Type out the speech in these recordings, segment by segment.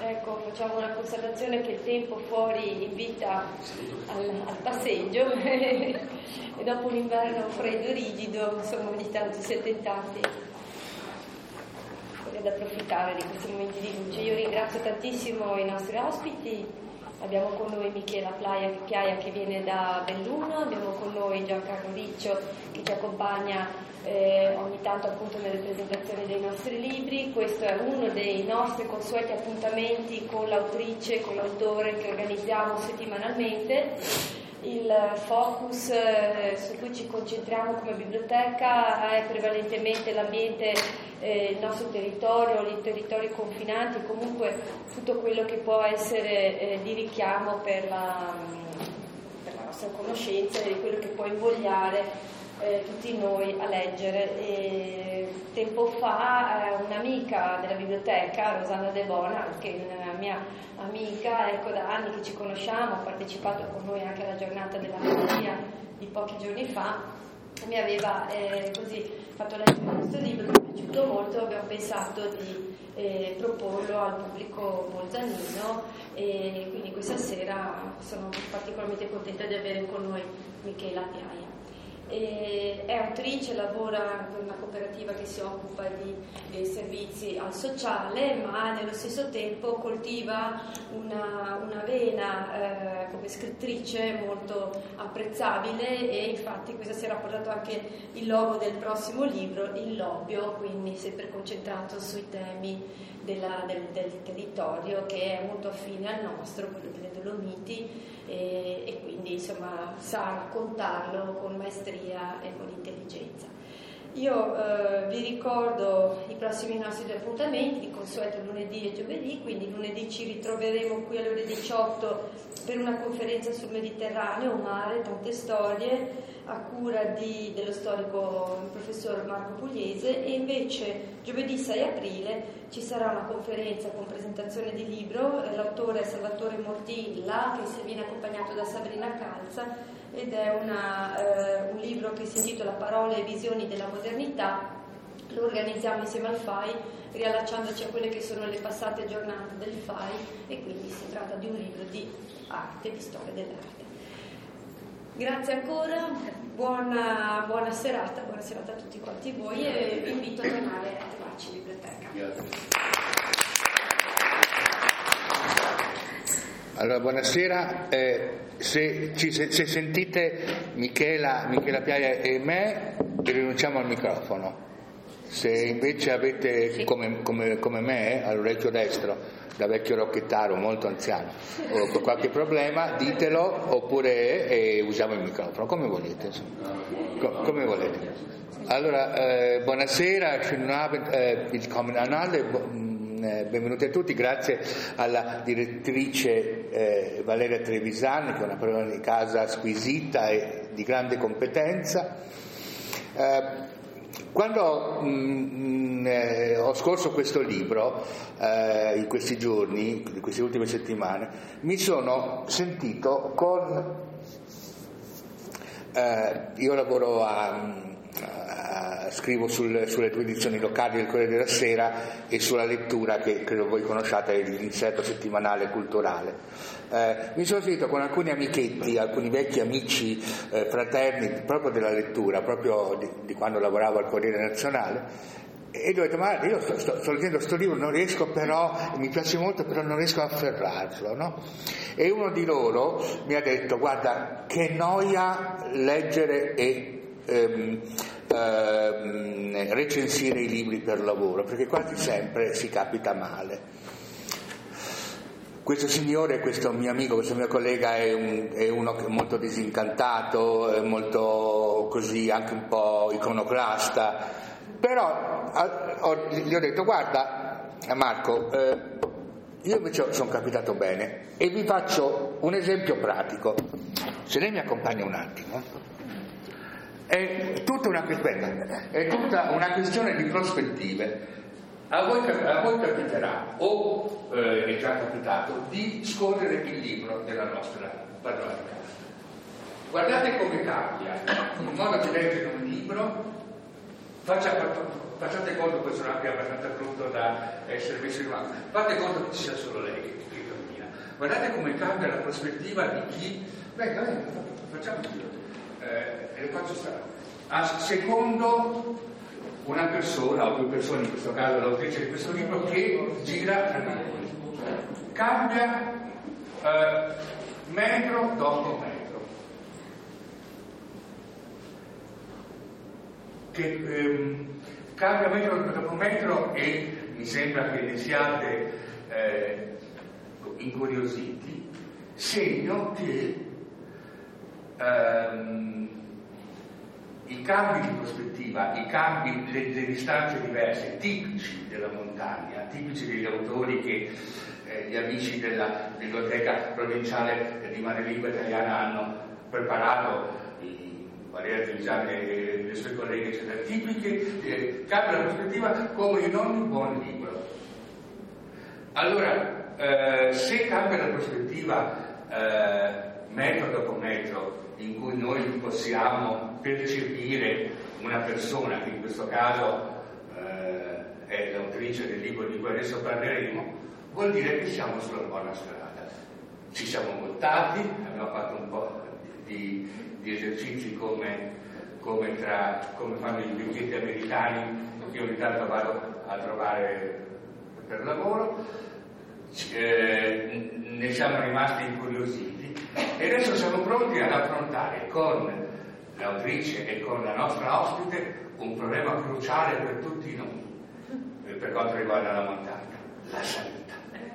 Ecco, facciamo una constatazione che il tempo fuori invita al passeggio e dopo un inverno freddo e rigido, insomma, ogni tanto si è tentati ad approfittare di questi momenti di luce. Io ringrazio tantissimo i nostri ospiti. Abbiamo con noi Michela Piaia che viene da Belluno, abbiamo con noi Giancarlo Riccio che ci accompagna ogni tanto appunto nelle presentazioni dei nostri libri. Questo è uno dei nostri consueti appuntamenti con l'autrice, con l'autore che organizziamo settimanalmente. Il focus su cui ci concentriamo come biblioteca è prevalentemente l'ambiente, il nostro territorio, i territori confinanti, comunque tutto quello che può essere di richiamo per la nostra conoscenza e di quello che può invogliare tutti noi a leggere. Tempo fa un'amica della biblioteca, Rosanna De Bona, che è una mia amica, ecco, da anni che ci conosciamo, ha partecipato con noi anche alla giornata della poesia di pochi giorni fa, mi aveva così fatto leggere questo libro, mi è piaciuto molto, abbiamo pensato di proporlo al pubblico bolzanino e quindi questa sera sono particolarmente contenta di avere con noi Michela Piaia. È autrice, lavora con una cooperativa che si occupa di servizi al sociale, ma nello stesso tempo coltiva una vena come scrittrice molto apprezzabile e infatti questa sera ha portato anche il logo del prossimo libro, Il Lobbio, quindi sempre concentrato sui temi del territorio che è molto affine al nostro, quello delle Dolomiti, e quindi insomma sa raccontarlo con maestria e con intelligenza. Io vi ricordo i prossimi nostri due appuntamenti, di consueto lunedì e giovedì, quindi lunedì ci ritroveremo qui alle ore 18 per una conferenza sul Mediterraneo, mare, tante storie, a cura dello storico professor Marco Pugliese, e invece giovedì 6 aprile ci sarà una conferenza con presentazione di libro, l'autore è Salvatore Mortilla, che viene accompagnato da Sabrina Calza, ed è un libro che si intitola Parole e visioni della modernità. Lo organizziamo insieme al FAI, riallacciandoci a quelle che sono le passate giornate del FAI, e quindi si tratta di un libro di arte, di storia dell'arte. Grazie ancora, buona serata a tutti quanti voi e vi invito a tornare a trovarci in biblioteca. Grazie. Allora, buonasera. Se sentite Michela Piaia e me, rinunciamo al microfono. Se invece avete, come me, all'orecchio destro, da vecchio rocchettaro molto anziano, o qualche problema, ditelo, oppure usiamo il microfono, come volete. Come volete. Allora, buonasera, schönen Abend, willkommen an alle. Benvenuti a tutti, grazie alla direttrice Valeria Trevisan, che è una padrona di casa squisita e di grande competenza. Quando ho scorso questo libro in questi giorni, in queste ultime settimane, mi sono sentito io lavoro scrivo sulle due edizioni locali del Corriere della Sera e sulla lettura che credo voi conosciate, l'inserto settimanale culturale. Mi sono sentito con alcuni amichetti, alcuni vecchi amici fraterni proprio della lettura, proprio di quando lavoravo al Corriere Nazionale, e ho detto: ma io sto leggendo questo libro, non riesco però, mi piace molto, però non riesco a afferrarlo, no? E uno di loro mi ha detto: guarda, che noia leggere e recensire i libri per lavoro, perché quasi sempre si capita male. Questo signore, questo mio amico, questo mio collega è uno molto disincantato, è molto così, anche un po' iconoclasta, però gli ho detto: guarda Marco, io invece sono capitato bene e vi faccio un esempio pratico, se lei mi accompagna un attimo. È tutta una questione di prospettive. A voi capiterà, o è già capitato, di scorrere il libro della nostra padrona di casa. Guardate come cambia il modo di leggere un libro, facciate conto, questo è anche abbastanza brutto da essere messo in mano, fate conto che ci sia solo lei che cammina, guardate come cambia la prospettiva di chi, venga, facciamo io, le faccio stare, secondo una persona o due persone, in questo caso l'autrice di questo libro, che gira tra noi, cambia metro dopo metro. Che cambia metro dopo metro, e mi sembra che ne siate incuriositi, segno che i cambi di prospettiva, le distanze diverse, tipici della montagna, tipici degli autori che gli amici della biblioteca provinciale di madrelingua italiana hanno preparato, Valeria Trigiani e le sue colleghe, eccetera, tipiche, cambia la prospettiva come in ogni buon libro. Allora, se cambia la prospettiva metro dopo metro, in cui noi possiamo percepire una persona, che in questo caso è l'autrice del libro di cui adesso parleremo, vuol dire che siamo sulla buona strada. Ci siamo voltati, abbiamo fatto un po' di esercizi come fanno i vecchietti americani, che ogni tanto vado a trovare per lavoro, ne siamo rimasti incuriositi e adesso siamo pronti ad affrontare con l'autrice e con la nostra ospite un problema cruciale per tutti noi, per quanto riguarda la montagna, la salita.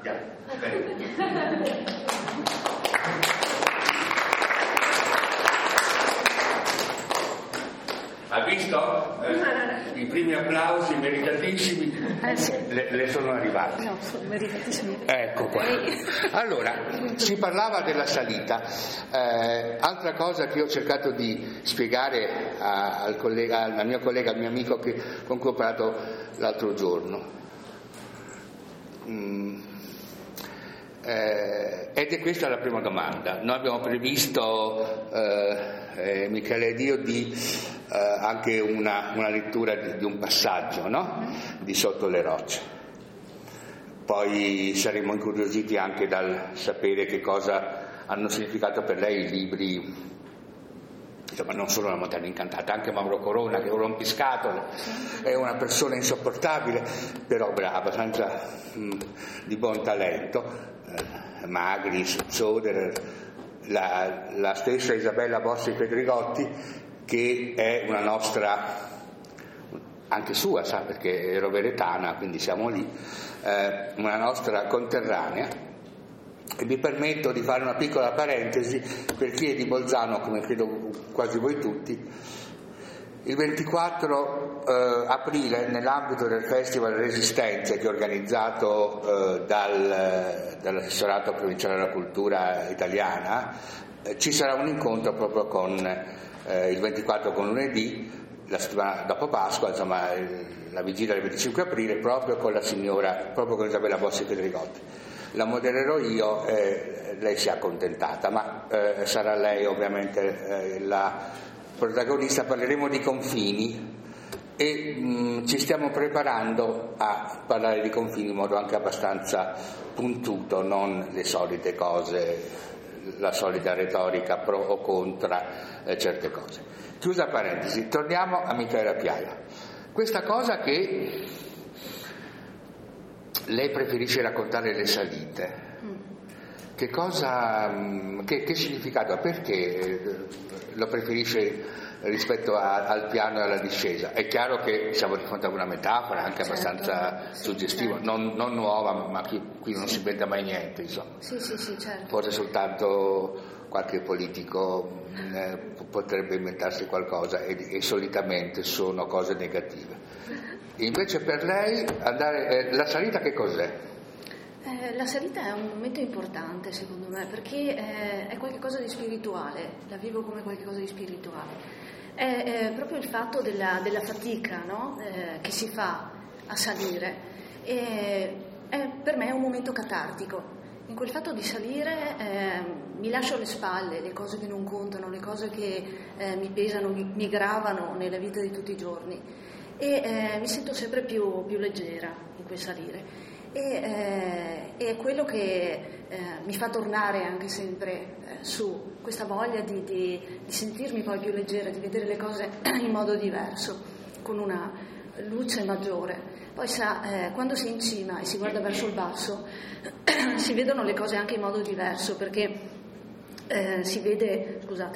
Ha visto? I primi applausi meritatissimi le sono arrivati. No, sono meritatissimi. Ecco qua. Allora, si parlava della salita. Altra cosa che io ho cercato di spiegare al mio collega, al mio amico con cui ho parlato l'altro giorno. Ed è questa la prima domanda. Noi abbiamo previsto, Michele ed io, anche una lettura di un passaggio, no? Di Sotto le rocce. Poi saremo incuriositi anche dal sapere che cosa hanno significato per lei i libri, insomma, non solo La montagna incantata, anche Mauro Corona, che è un rompiscatole, è una persona insopportabile, però abbastanza di buon talento, Magris, Zoderer, la stessa Isabella Bossi Pedrigotti, che è una nostra, anche sua, sa, perché ero veretana, quindi siamo lì, una nostra conterranea. E mi permetto di fare una piccola parentesi per chi è di Bolzano, come credo quasi voi tutti. Il 24 aprile, nell'ambito del Festival Resistenze, che è organizzato dall'assessorato provinciale della cultura italiana, ci sarà un incontro proprio con il 24 con lunedì, la settimana dopo Pasqua, insomma la vigilia del 25 aprile, proprio con con Isabella Bossi Pedrigotti. La modererò io, lei si è accontentata, ma sarà lei ovviamente la protagonista. Parleremo di confini e ci stiamo preparando a parlare di confini in modo anche abbastanza puntuto, non le solite cose, la solita retorica pro o contra certe cose. Chiusa parentesi, torniamo a Michela Piaia. Questa cosa che lei preferisce raccontare le salite, che significato ha? Perché lo preferisce rispetto al piano e alla discesa? È chiaro che siamo di fronte a una metafora anche abbastanza suggestiva, non nuova, ma qui non si inventa mai niente, insomma. Sì, certo. Forse soltanto qualche politico potrebbe inventarsi qualcosa e solitamente sono cose negative. Invece per lei la salita che cos'è? La salita è un momento importante secondo me, perché è qualcosa di spirituale, la vivo come qualcosa di spirituale. È proprio il fatto della fatica, no? Che si fa a salire. Per me è un momento catartico. In quel fatto di salire mi lascio alle spalle le cose che non contano, le cose che mi pesano, mi gravano nella vita di tutti i giorni. e mi sento sempre più leggera in quel salire, e è quello che mi fa tornare anche sempre su questa voglia di sentirmi poi più leggera, di vedere le cose in modo diverso, con una luce maggiore. Poi quando si è in cima e si guarda verso il basso si vedono le cose anche in modo diverso, perché si vede, scusate,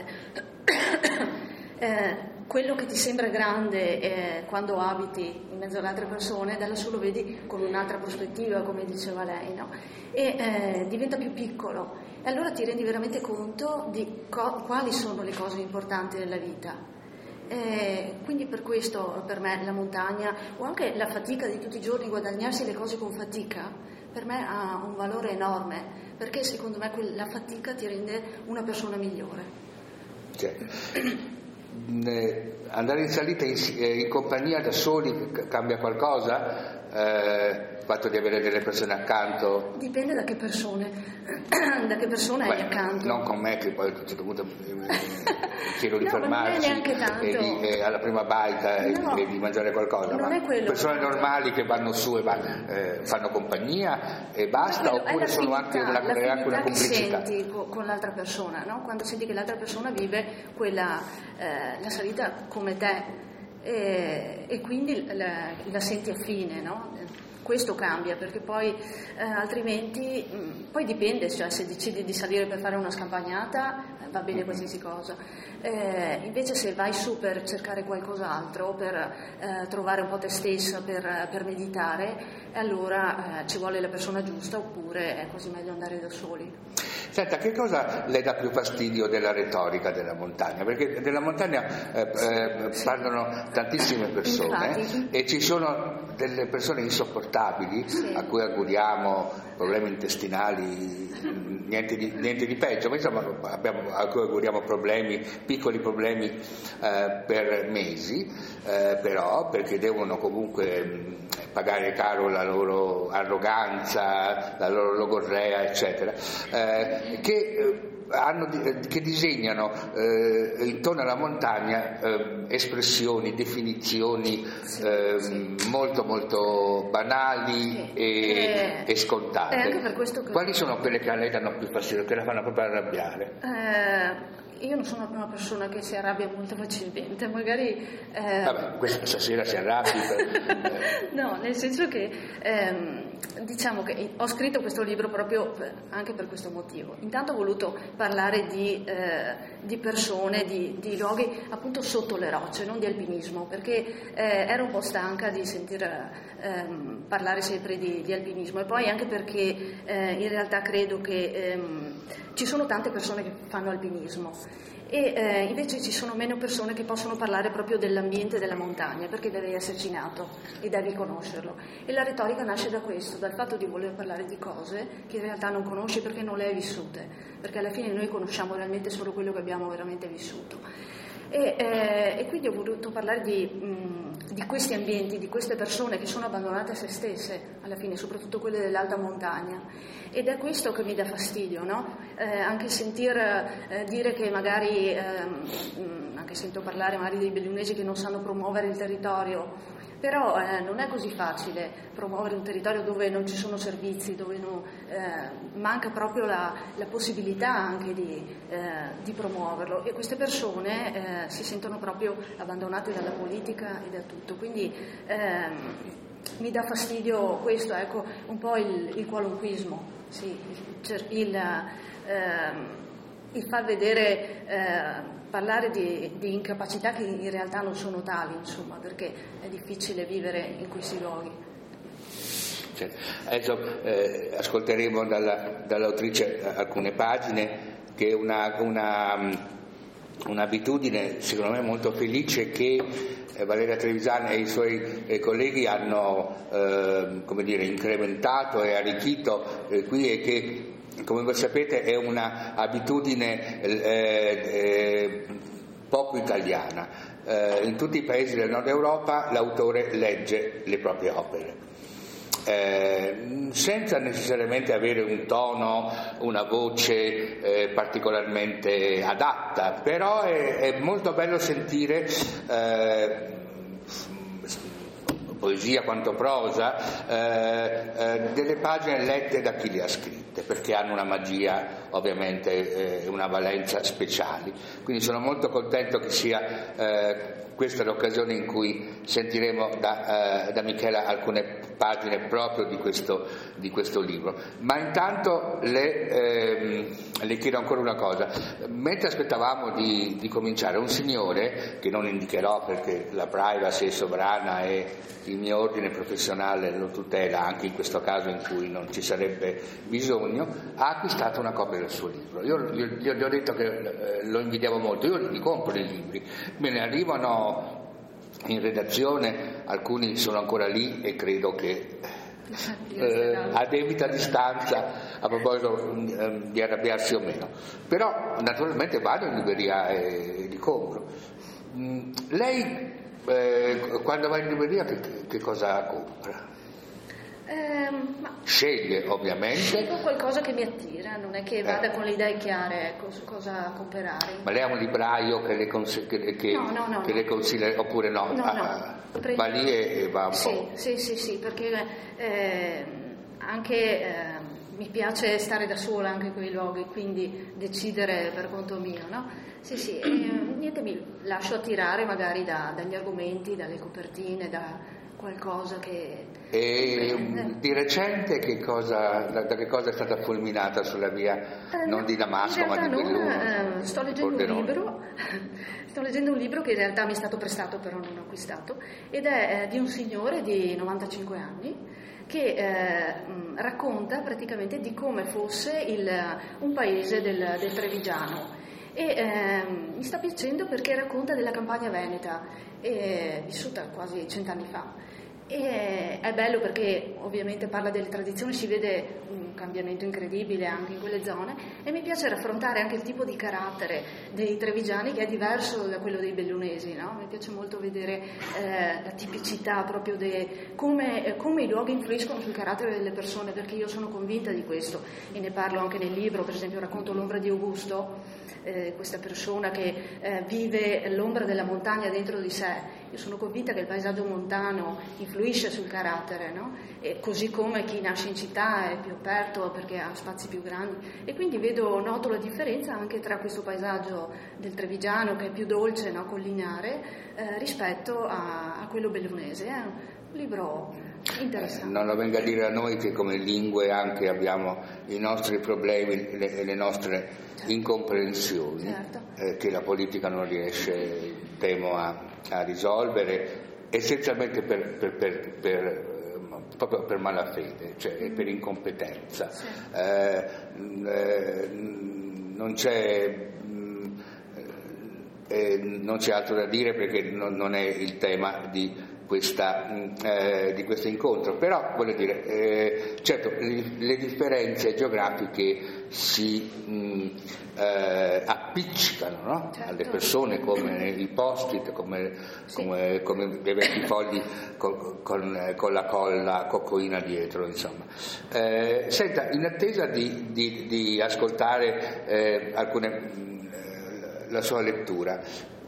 quello che ti sembra grande quando abiti in mezzo alle altre persone, da lassù lo vedi con un'altra prospettiva, come diceva lei, no? E diventa più piccolo, e allora ti rendi veramente conto di quali sono le cose importanti nella vita. Quindi per questo, per me, la montagna, o anche la fatica di tutti i giorni, guadagnarsi le cose con fatica, per me ha un valore enorme, perché secondo me la fatica ti rende una persona migliore. Andare in salita in compagnia, da soli, cambia qualcosa? Il fatto di avere delle persone accanto? Dipende da che persone hai accanto. Non con me, che poi a un certo punto chiedo di fermarsi e alla prima baita e di mangiare qualcosa, ma persone normali che vanno su e fanno compagnia e basta, oppure sono anche una complicità che senti con l'altra persona, no? Quando senti che l'altra persona vive la salita come te, e quindi la senti affine, no? Questo cambia, perché poi altrimenti poi dipende, cioè se decidi di salire per fare una scampagnata va bene qualsiasi cosa, invece se vai su per cercare qualcos'altro, per trovare un po' te stessa, per meditare, allora ci vuole la persona giusta, oppure è quasi meglio andare da soli. Senta, che cosa le dà più fastidio della retorica della montagna? Perché della montagna parlano tantissime persone. Infatti. E ci sono delle persone insopportabili, sì, a cui auguriamo problemi intestinali, niente di peggio, ma insomma a cui auguriamo piccoli problemi per mesi, però perché devono comunque pagare caro la loro arroganza, la loro logorrea, eccetera, che disegnano intorno alla montagna espressioni, definizioni molto molto banali e scontate. Anche per questo Quali sono quelle che a lei danno più fastidio, che la fanno proprio arrabbiare? Io non sono una persona che si arrabbia molto facilmente, magari... Vabbè, questa stasera si arrabbi No, nel senso che diciamo che ho scritto questo libro proprio anche per questo motivo. Intanto ho voluto parlare di persone, di luoghi appunto sotto le rocce, non di alpinismo, perché ero un po' stanca di sentir parlare sempre di alpinismo, e poi anche perché in realtà credo che ci sono tante persone che fanno alpinismo, e invece ci sono meno persone che possono parlare proprio dell'ambiente della montagna, perché devi esserci nato e devi conoscerlo, e la retorica nasce da questo, dal fatto di voler parlare di cose che in realtà non conosci perché non le hai vissute, perché alla fine noi conosciamo realmente solo quello che abbiamo veramente vissuto, e quindi ho voluto parlare di questi ambienti, di queste persone che sono abbandonate a se stesse alla fine, soprattutto quelle dell'alta montagna, ed è questo che mi dà fastidio, no? Anche sentir dire che magari anche sento parlare magari dei bellunesi che non sanno promuovere il territorio, però non è così facile promuovere un territorio dove non ci sono servizi, dove manca proprio la possibilità anche di promuoverlo, e queste persone si sentono proprio abbandonate dalla politica e da tutto, quindi mi dà fastidio questo, ecco, un po' il qualunquismo, sì, il far vedere, parlare di incapacità che in realtà non sono tali, insomma, perché è difficile vivere in questi luoghi. Adesso ascolteremo dall'autrice alcune pagine, che è un'abitudine secondo me molto felice che Valeria Trevisani e i suoi colleghi hanno incrementato e arricchito qui, e che, come voi sapete, è una abitudine poco italiana. In tutti i paesi del nord Europa l'autore legge le proprie opere, senza necessariamente avere un tono, una voce particolarmente adatta, però è molto bello sentire poesia quanto prosa, delle pagine lette da chi le ha scritte, perché hanno una magia, ovviamente una valenza speciali. Quindi sono molto contento che sia questa è l'occasione in cui sentiremo da Michela alcune pagine proprio di questo libro. Ma intanto le chiedo ancora una cosa. Mentre aspettavamo di cominciare, un signore, che non indicherò perché la privacy è sovrana e il mio ordine professionale lo tutela anche in questo caso in cui non ci sarebbe bisogno, ha acquistato una copia del suo libro. Io gli ho detto che lo invidiavo molto, io li compro i libri, me ne arrivano in redazione, alcuni sono ancora lì e credo che a debita distanza, a proposito di arrabbiarsi o meno, però naturalmente vado in libreria e li compro. Lei quando va in libreria che cosa compra? Sceglie ovviamente. Scelgo qualcosa che mi attira, non è che vada con le idee chiare, ecco, su cosa comprare. Ma lei ha un libraio che le consiglia oppure no? Va lì e va un po'. Sì, perché anche mi piace stare da sola anche in quei luoghi, quindi decidere per conto mio, no? Sì, niente, mi lascio attirare magari dagli argomenti, dalle copertine, da qualcosa che... E di recente da che cosa è stata fulminata sulla via non di Damasco ma di Belluno? Sto leggendo un libro che in realtà mi è stato prestato però non ho acquistato, ed è di un signore di 95 anni che racconta praticamente di come fosse un paese del Trevigiano. E mi sta piacendo perché racconta della campagna veneta, vissuta quasi 100 anni fa. E è bello perché ovviamente parla delle tradizioni, si vede un cambiamento incredibile anche in quelle zone, e mi piace raffrontare anche il tipo di carattere dei trevigiani che è diverso da quello dei bellunesi, no? Mi piace molto vedere la tipicità proprio come i luoghi influiscono sul carattere delle persone, perché io sono convinta di questo e ne parlo anche nel libro. Per esempio racconto l'ombra di Augusto, questa persona che vive l'ombra della montagna dentro di sé. Io sono convinta che il paesaggio montano influisce sul carattere, no? E così come chi nasce in città è più aperto perché ha spazi più grandi, e quindi noto la differenza anche tra questo paesaggio del Trevigiano, che è più dolce, no? Collinare, rispetto a quello bellunese. È un libro interessante. Non lo venga a dire a noi che come lingue anche abbiamo i nostri problemi e le nostre incomprensioni, certo. Che la politica non riesce, temo, a risolvere, essenzialmente proprio per malafede, cioè per incompetenza. Sì. Non c'è altro da dire perché non è il tema di questo incontro, però voglio dire, certo le differenze geografiche si appiccicano, no? Certo. Alle persone, come i post-it, come dei vecchi fogli con la colla coccoina dietro, insomma. Senta, in attesa di ascoltare la sua lettura,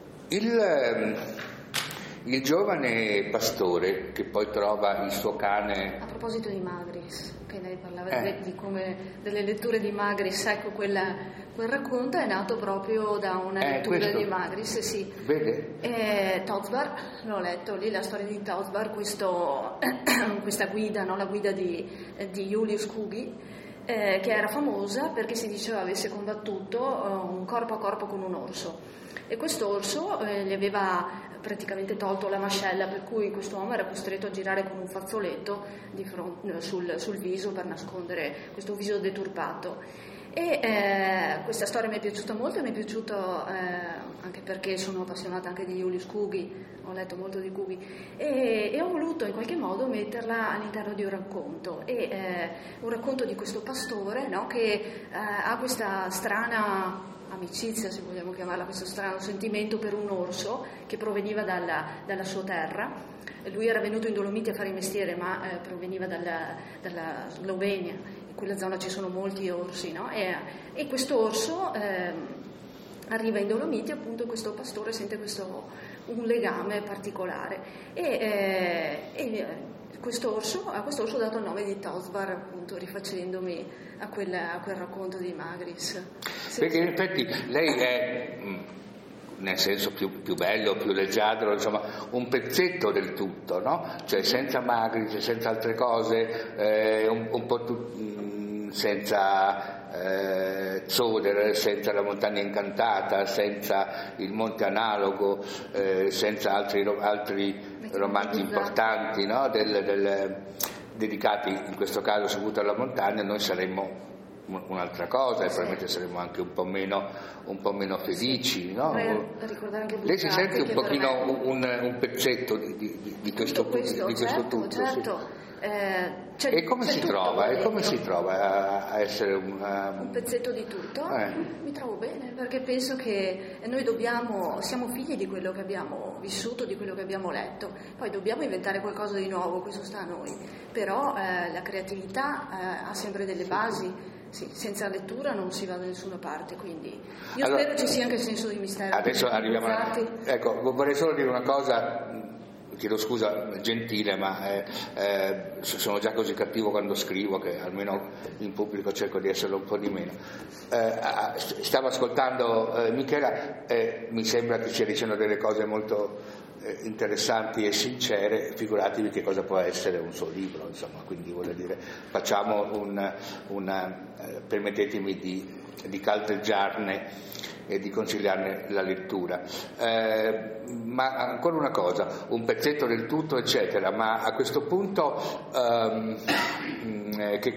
il giovane pastore che poi trova il suo cane... A proposito di Magris, che lei parlava di come delle letture di Magris, ecco, quel racconto è nato proprio da una lettura di Magris, sì. Vede? Tozbar, l'ho letto lì, la storia di Tozbar, questa guida, no? La guida di Julius Kugi, che era famosa perché si diceva avesse combattuto un corpo a corpo con un orso, e questo orso gli aveva praticamente tolto la mascella, per cui quest'uomo era costretto a girare con un fazzoletto sul viso per nascondere questo viso deturpato. E questa storia mi è piaciuta molto, e mi è piaciuto anche perché sono appassionata anche di Julius Kugi, ho letto molto di Kugi, e ho voluto in qualche modo metterla all'interno di un racconto, un racconto di questo pastore, no, che ha questa strana amicizia, se vogliamo chiamarla, questo strano sentimento per un orso che proveniva dalla sua terra. Lui era venuto in Dolomiti a fare il mestiere, ma proveniva dalla Slovenia. In quella zona ci sono molti orsi, no? E questo orso arriva in Dolomiti, appunto, e questo pastore sente questo un legame particolare. E a questo orso ho dato il nome di Tosbar, appunto rifacendomi a quel racconto di Magris. Perché in effetti lei è, nel senso più bello, più leggiadro, insomma, un pezzetto del tutto, no? Cioè senza Magris, senza altre cose, un po' senza Zoder, senza la montagna incantata, senza il monte analogo, senza altri romanzi importanti, no? Dedicati in questo caso soprattutto alla montagna, noi saremmo un'altra cosa e probabilmente saremmo anche un po' meno felici, no? Lei si sente un pochino un pezzetto di questo tutto? Certo. Sì. E come si trova a essere un pezzetto di tutto? Mi trovo bene, perché penso che noi siamo figli di quello che abbiamo vissuto, di quello che abbiamo letto, poi dobbiamo inventare qualcosa di nuovo, questo sta a noi, però la creatività ha sempre delle basi. Sì, senza lettura non si va da nessuna parte, quindi io spero ci sia anche il senso di mistero. Adesso arriviamo ecco, vorrei solo dire una cosa, chiedo scusa gentile, ma sono già così cattivo quando scrivo che almeno in pubblico cerco di esserlo un po' di meno. Stavo ascoltando Michela, mi sembra che stia dicendo delle cose molto interessanti e sincere, figuratevi che cosa può essere un suo libro, insomma, quindi voglio dire, facciamo permettetemi di caldeggiarne e di consigliarne la lettura, ma ancora una cosa, un pezzetto del tutto eccetera, ma a questo punto che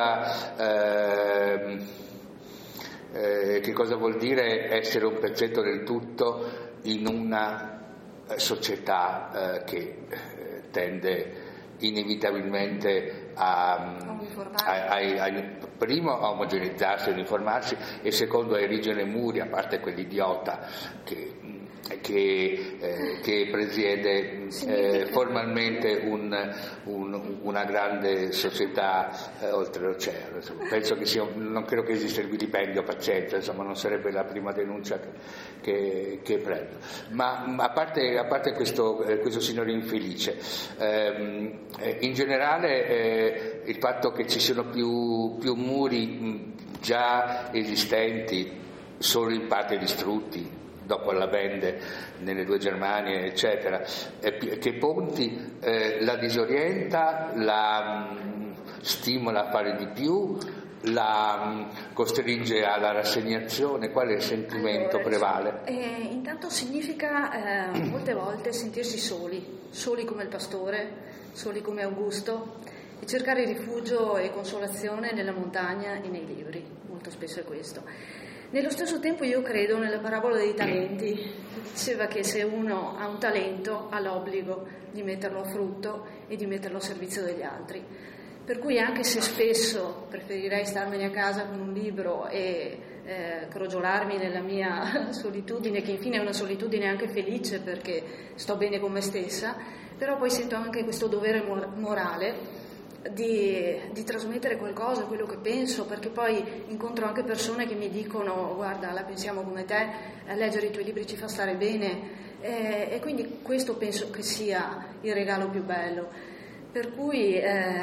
cosa vuol dire essere un pezzetto del tutto in una società che tende inevitabilmente primo a omogeneizzarsi, a uniformarsi, e secondo a erigere muri, a parte quell'idiota che presiede formalmente una grande società oltre l'oceano. Insomma, penso che non credo che esista il vilipendio, pazienza, insomma, non sarebbe la prima denuncia che prendo. Ma a parte questo signore infelice, in generale il fatto che ci siano più muri già esistenti, solo in parte distrutti dopo la Wende nelle due Germanie eccetera, che Ponti la disorienta, la stimola a fare di più, la costringe alla rassegnazione? Qual è il sentimento prevale? Intanto significa molte volte sentirsi soli come il pastore, soli come Augusto, e cercare rifugio e consolazione nella montagna e nei libri, molto spesso è questo. Nello stesso tempo io credo nella parabola dei talenti, diceva che se uno ha un talento ha l'obbligo di metterlo a frutto e di metterlo a servizio degli altri. Per cui anche se spesso preferirei starmene a casa con un libro e crogiolarmi nella mia solitudine, che infine è una solitudine anche felice perché sto bene con me stessa, però poi sento anche questo dovere morale di trasmettere qualcosa, quello che penso, perché poi incontro anche persone che mi dicono: guarda, la pensiamo come te, leggere i tuoi libri ci fa stare bene, e quindi questo penso che sia il regalo più bello, per cui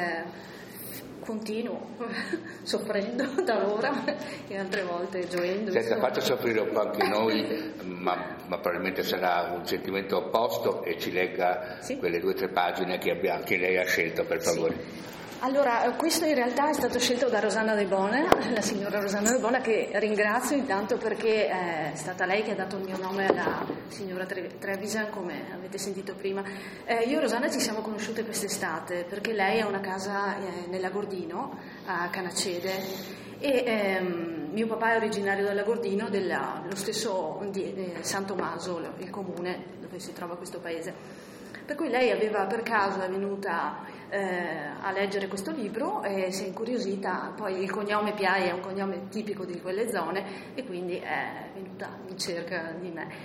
continuo soffrendo talora e altre volte gioendo. Senta, faccia soffrire un po' anche noi, ma probabilmente sarà un sentimento opposto, e ci legga quelle 2 o 3 pagine che lei ha scelto, per favore. Sì. Allora, questo in realtà è stato scelto da Rosanna De Bona, la signora Rosanna De Bona, che ringrazio intanto perché è stata lei che ha dato il mio nome alla signora Trevisan, come avete sentito prima. Io e Rosanna ci siamo conosciute quest'estate perché lei ha una casa nell'Agordino, a Canacede, e mio papà è originario dell'Agordino, lo stesso San Tommaso, il comune dove si trova questo paese. Per cui lei per caso è venuta a leggere questo libro e si è incuriosita, poi il cognome Piai è un cognome tipico di quelle zone e quindi è venuta in cerca di me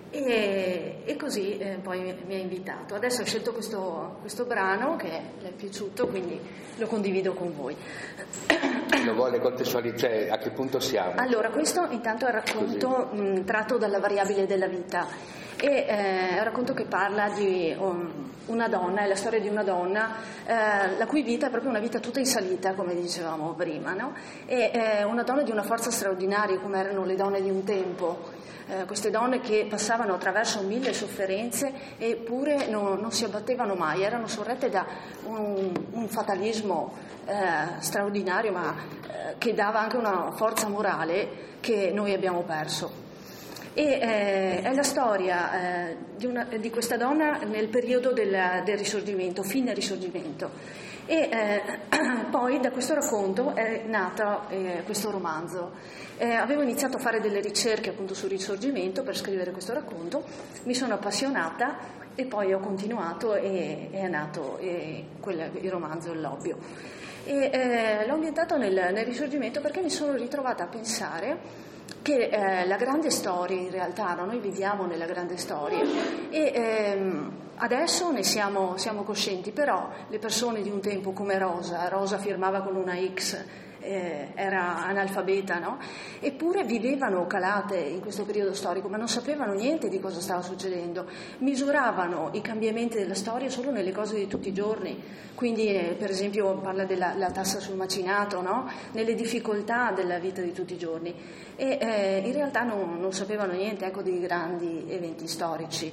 e così poi mi ha invitato. Adesso ho scelto questo brano che le è piaciuto, quindi lo condivido con voi. Lo vuole contestualizzare? A che punto siamo? Allora, questo intanto è il racconto tratto dalla variabile della vita. e è un racconto che parla di una donna, è la storia di una donna la cui vita è proprio una vita tutta in salita, come dicevamo prima, no? E è una donna di una forza straordinaria, come erano le donne di un tempo. Queste donne che passavano attraverso 1000 sofferenze eppure non si abbattevano mai, erano sorrette da un fatalismo straordinario, ma che dava anche una forza morale che noi abbiamo perso. E è la storia di questa donna nel periodo del Risorgimento, fine Risorgimento. E poi da questo racconto è nato questo romanzo. Avevo iniziato a fare delle ricerche appunto sul Risorgimento per scrivere questo racconto, mi sono appassionata e poi ho continuato e è nato il romanzo Il Lobbio. L'ho ambientato nel Risorgimento perché mi sono ritrovata a pensare che la grande storia in realtà, noi viviamo nella grande storia e adesso ne siamo coscienti, però le persone di un tempo come Rosa firmava con una X, era analfabeta, no? Eppure vivevano calate in questo periodo storico, ma non sapevano niente di cosa stava succedendo, misuravano i cambiamenti della storia solo nelle cose di tutti i giorni, quindi per esempio parla della tassa sul macinato, no? Nelle difficoltà della vita di tutti i giorni e in realtà non sapevano niente, ecco, di grandi eventi storici.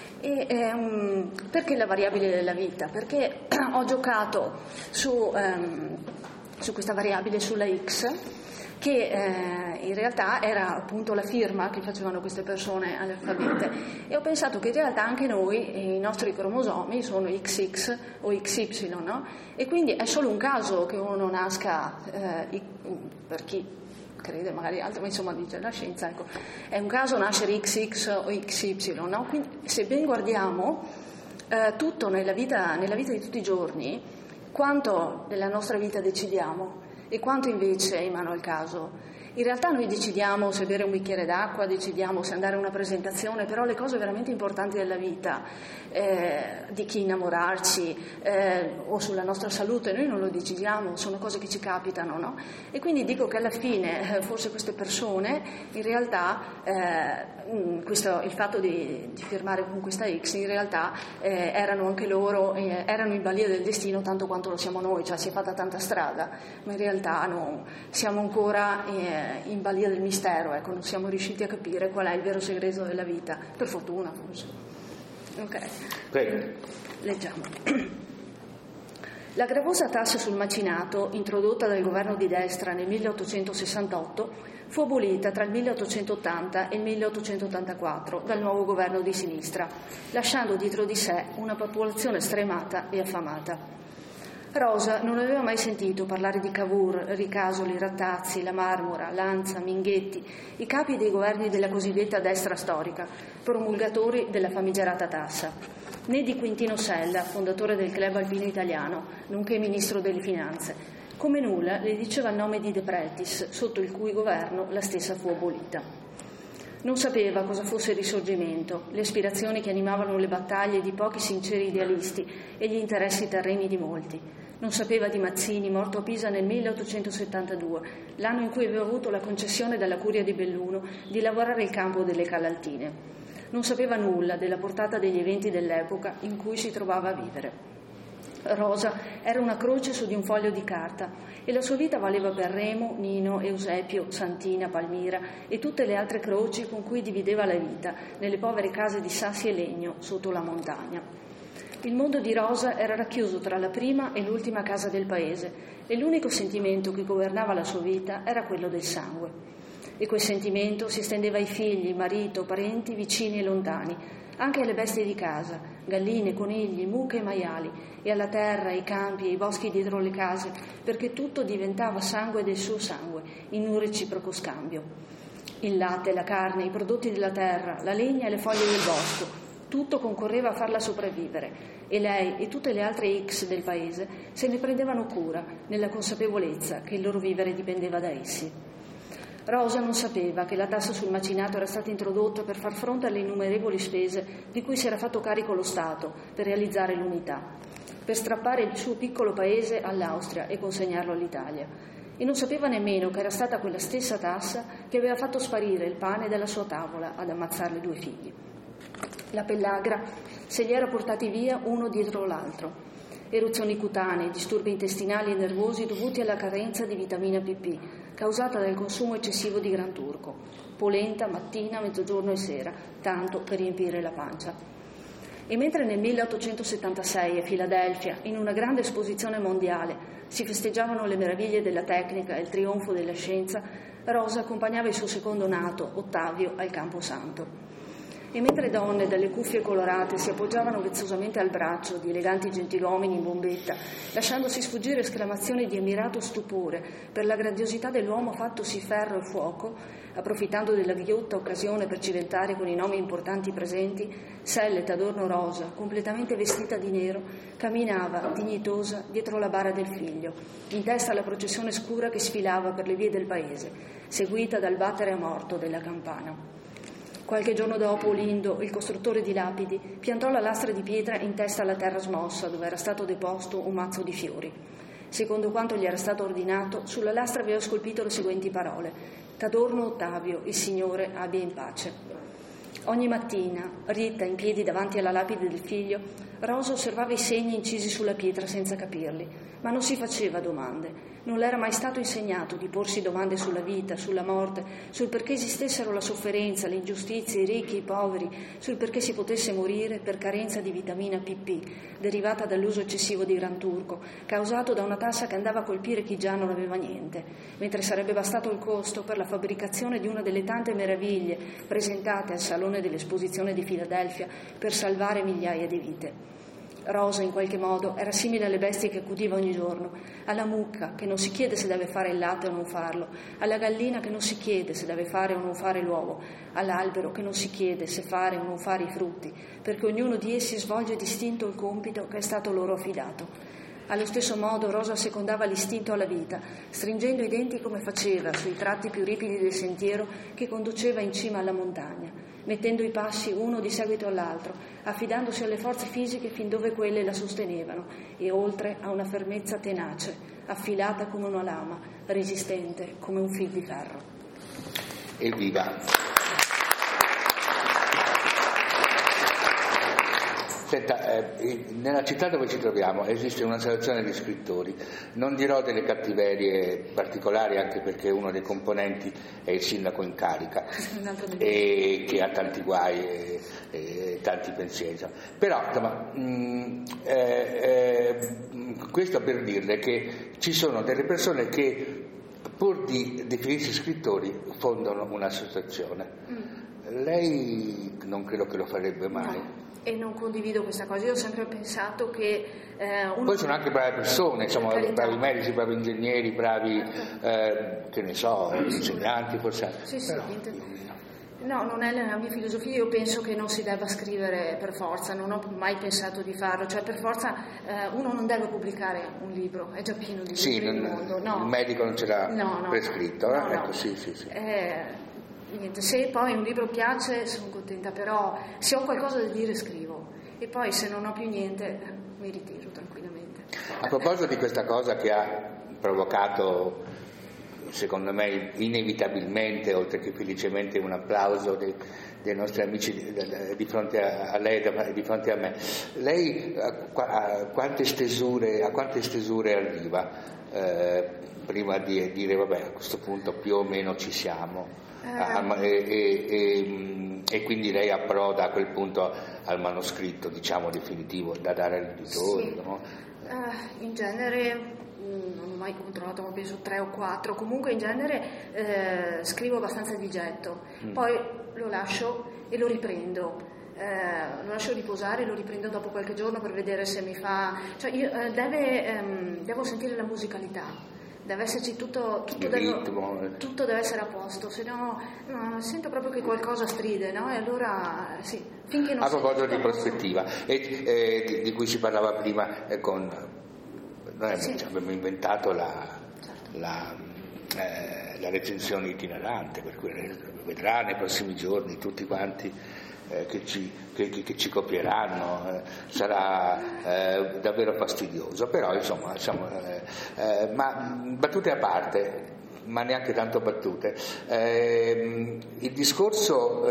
Perché la variabile della vita? Perché ho giocato su questa variabile, sulla X, che in realtà era appunto la firma che facevano queste persone analfabete, e ho pensato che in realtà anche noi, i nostri cromosomi sono XX o XY, no? E quindi è solo un caso che uno nasca, per chi crede magari altro, ma insomma dice la scienza, ecco, è un caso nascere XX o XY, no? Quindi se ben guardiamo tutto nella vita di tutti i giorni, quanto della nostra vita decidiamo e quanto invece è in mano al caso. In realtà noi decidiamo se bere un bicchiere d'acqua, decidiamo se andare a una presentazione, però le cose veramente importanti della vita, di chi innamorarci o sulla nostra salute, noi non lo decidiamo, sono cose che ci capitano, no? E quindi dico che alla fine forse queste persone in realtà il fatto di firmare con questa X in realtà erano anche loro, erano in balia del destino tanto quanto lo siamo noi, cioè si è fatta tanta strada, ma in realtà no, siamo ancora in balia del mistero, ecco, non siamo riusciti a capire qual è il vero segreto della vita, per fortuna forse. Ok, leggiamo. La gravosa tassa sul macinato, introdotta dal governo di destra nel 1868, fu abolita tra il 1880 e il 1884 dal nuovo governo di sinistra, lasciando dietro di sé una popolazione stremata e affamata. Rosa non aveva mai sentito parlare di Cavour, Ricasoli, Rattazzi, La Marmora, Lanza, Minghetti, i capi dei governi della cosiddetta destra storica, promulgatori della famigerata tassa, né di Quintino Sella, fondatore del Club Alpino Italiano, nonché ministro delle Finanze. Come nulla le diceva il nome di De Pretis, sotto il cui governo la stessa fu abolita. Non sapeva cosa fosse il Risorgimento, le aspirazioni che animavano le battaglie di pochi sinceri idealisti e gli interessi terreni di molti. Non sapeva di Mazzini, morto a Pisa nel 1872, l'anno in cui aveva avuto la concessione dalla Curia di Belluno di lavorare il campo delle Calaltine. Non sapeva nulla della portata degli eventi dell'epoca in cui si trovava a vivere. Rosa era una croce su di un foglio di carta e la sua vita valeva per Remo, Nino, Eusebio, Santina, Palmira e tutte le altre croci con cui divideva la vita nelle povere case di sassi e legno sotto la montagna. Il mondo di Rosa era racchiuso tra la prima e l'ultima casa del paese e l'unico sentimento che governava la sua vita era quello del sangue. E quel sentimento si estendeva ai figli, marito, parenti, vicini e lontani, anche alle bestie di casa, galline, conigli, mucche e maiali, e alla terra, ai campi e ai boschi dietro le case, perché tutto diventava sangue del suo sangue, in un reciproco scambio. Il latte, la carne, i prodotti della terra, la legna e le foglie del bosco, tutto concorreva a farla sopravvivere e lei e tutte le altre X del paese se ne prendevano cura, nella consapevolezza che il loro vivere dipendeva da essi. Rosa non sapeva che la tassa sul macinato era stata introdotta per far fronte alle innumerevoli spese di cui si era fatto carico lo Stato per realizzare l'unità, per strappare il suo piccolo paese all'Austria e consegnarlo all'Italia. E non sapeva nemmeno che era stata quella stessa tassa che aveva fatto sparire il pane dalla sua tavola ad ammazzarle 2 figli. La pellagra se li era portati via uno dietro l'altro. Eruzioni cutanee, disturbi intestinali e nervosi dovuti alla carenza di vitamina PP, causata dal consumo eccessivo di gran turco. Polenta mattina, mezzogiorno e sera, tanto per riempire la pancia. E mentre nel 1876 a Filadelfia, in una grande esposizione mondiale, si festeggiavano le meraviglie della tecnica e il trionfo della scienza, Rosa accompagnava il suo secondo nato, Ottavio, al Camposanto. E mentre donne dalle cuffie colorate si appoggiavano vezzosamente al braccio di eleganti gentiluomini in bombetta, lasciandosi sfuggire esclamazioni di ammirato stupore per la grandiosità dell'uomo fattosi ferro e fuoco, approfittando della ghiotta occasione per cilentare con i nomi importanti presenti, Selleta d'orno rosa, completamente vestita di nero, camminava, dignitosa, dietro la bara del figlio, in testa alla processione scura che sfilava per le vie del paese, seguita dal battere a morto della campana. Qualche giorno dopo Lindo, il costruttore di lapidi, piantò la lastra di pietra in testa alla terra smossa dove era stato deposto un mazzo di fiori. Secondo quanto gli era stato ordinato, sulla lastra aveva scolpito le seguenti parole: «T'adorno Ottavio, il Signore abbia in pace». Ogni mattina, ritta in piedi davanti alla lapide del figlio, Rosa osservava i segni incisi sulla pietra senza capirli, ma non si faceva domande. Non le era mai stato insegnato di porsi domande sulla vita, sulla morte, sul perché esistessero la sofferenza, le ingiustizie, i ricchi e i poveri, sul perché si potesse morire per carenza di vitamina PP, derivata dall'uso eccessivo di gran turco, causato da una tassa che andava a colpire chi già non aveva niente, mentre sarebbe bastato il costo per la fabbricazione di una delle tante meraviglie presentate al Salone dell'Esposizione di Filadelfia per salvare migliaia di vite. Rosa, in qualche modo, era simile alle bestie che accudiva ogni giorno, alla mucca che non si chiede se deve fare il latte o non farlo, alla gallina che non si chiede se deve fare o non fare l'uovo, all'albero che non si chiede se fare o non fare i frutti, perché ognuno di essi svolge distinto il compito che è stato loro affidato. Allo stesso modo Rosa secondava l'istinto alla vita, stringendo i denti come faceva sui tratti più ripidi del sentiero che conduceva in cima alla montagna, mettendo i passi uno di seguito all'altro, affidandosi alle forze fisiche fin dove quelle la sostenevano e oltre a una fermezza tenace, affilata come una lama, resistente come un fil di ferro. Evviva! Senta, nella città dove ci troviamo esiste un'associazione di scrittori, non dirò delle cattiverie particolari anche perché uno dei componenti è il sindaco in carica e che ha tanti guai e tanti pensieri, però insomma, questo per dirle che ci sono delle persone che pur di definirsi scrittori fondano un'associazione. Lei non credo che lo farebbe mai. No. E non condivido questa cosa. Io ho sempre pensato che poi sono anche brave persone, insomma, bravi medici, bravi ingegneri, bravi che ne so, insegnanti forse. Sì, però, no, non è la mia filosofia. Io penso che non si debba scrivere per forza, non ho mai pensato di farlo, cioè per forza uno non deve pubblicare un libro, è già pieno di libri nel mondo. No. Il medico non ce l'ha prescritto, no. Ecco, sì. Niente, se poi un libro piace sono contenta, però se ho qualcosa da dire scrivo e poi se non ho più niente mi ritiro tranquillamente. A proposito di questa cosa che ha provocato secondo me inevitabilmente, oltre che felicemente, un applauso dei nostri amici di fronte a lei e di fronte a me, lei a quante stesure arriva prima di dire vabbè, a questo punto più o meno ci siamo? E quindi lei approda a quel punto al manoscritto, diciamo, definitivo da dare all'editore? Sì. No? In genere non ho mai controllato, ma penso 3 o 4. Comunque in genere scrivo abbastanza di getto, poi lo lascio e lo riprendo. Lo lascio riposare e lo riprendo dopo qualche giorno per vedere se mi fa, cioè devo sentire la musicalità. Deve esserci tutto deve essere a posto, se no sento proprio che qualcosa stride, no? E allora sì, finché non. A proposito di prospettiva, di cui si parlava prima, noi abbiamo inventato la recensione itinerante, per cui vedrà nei prossimi giorni tutti quanti che ci copieranno, sarà davvero fastidioso, però insomma ma battute a parte, ma neanche tanto battute. Il discorso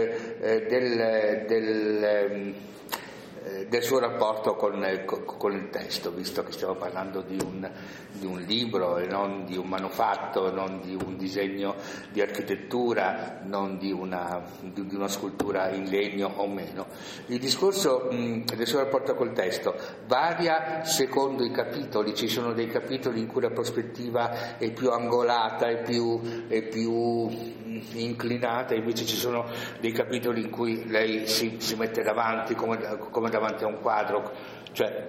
del suo rapporto con il testo, visto che stiamo parlando di un libro e non di un manufatto, non di un disegno di architettura, non di una scultura in legno o meno. Il discorso del suo rapporto col testo varia secondo i capitoli. Ci sono dei capitoli in cui la prospettiva è più angolata, è più inclinata, invece ci sono dei capitoli in cui lei si mette davanti come davanti a un quadro, cioè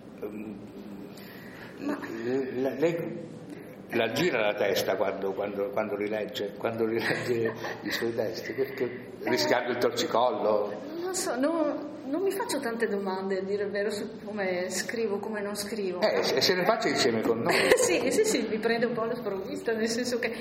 lei la gira la testa quando rilegge i suoi testi, perché rischiando il torcicollo. Non so, non mi faccio tante domande, a dire il vero, su come scrivo, come non scrivo. Se ne faccia insieme con noi. sì, mi prende un po' la sprovvista, nel senso che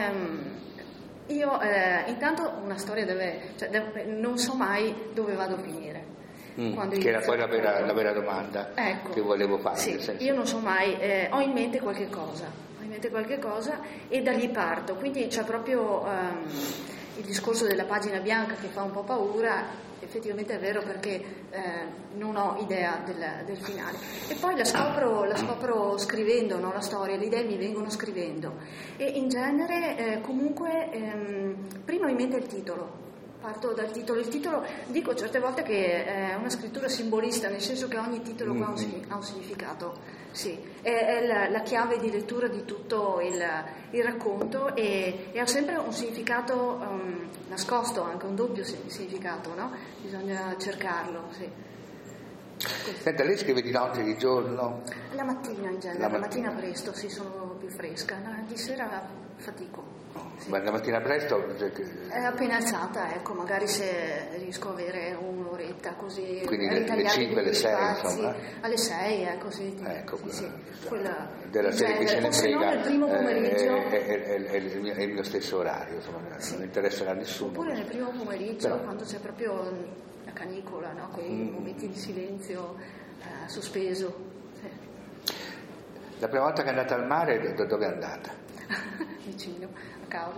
io intanto una storia non so mai dove vado a finire. Che era poi la vera domanda, ecco, che volevo fare. Sì, io non so mai, ho in mente qualche cosa e da lì parto, quindi c'è proprio il discorso della pagina bianca che fa un po' paura. Effettivamente è vero, perché non ho idea del finale, e poi la scopro scrivendo, no? La storia, le idee mi vengono scrivendo, e in genere comunque prima mi mente il titolo. Parto dal titolo. Il titolo, dico certe volte che è una scrittura simbolista, nel senso che ogni titolo qua ha un significato. Sì, è la chiave di lettura di tutto il racconto, e ha sempre un significato nascosto, anche un doppio significato, no? Bisogna cercarlo, sì. Senta, lei scrive di notte e di giorno? La mattina in genere, la mattina presto, sì, sono più fresca, di sera fatico. Sì. Ma la mattina presto? Appena alzata, ecco, magari se riesco a avere un'oretta così. Quindi alle 5, alle 6, insomma? Alle 6, ecco, sì. Ecco, sì. Quella della serie che se ne frega, nel primo pomeriggio. È il mio stesso orario, insomma, non interesserà a nessuno. Oppure nel primo pomeriggio, però, quando c'è proprio la canicola, no? Quei momenti di silenzio sospeso. Sì. La prima volta che è andata al mare, dove è andata? Vicino, a Caorle.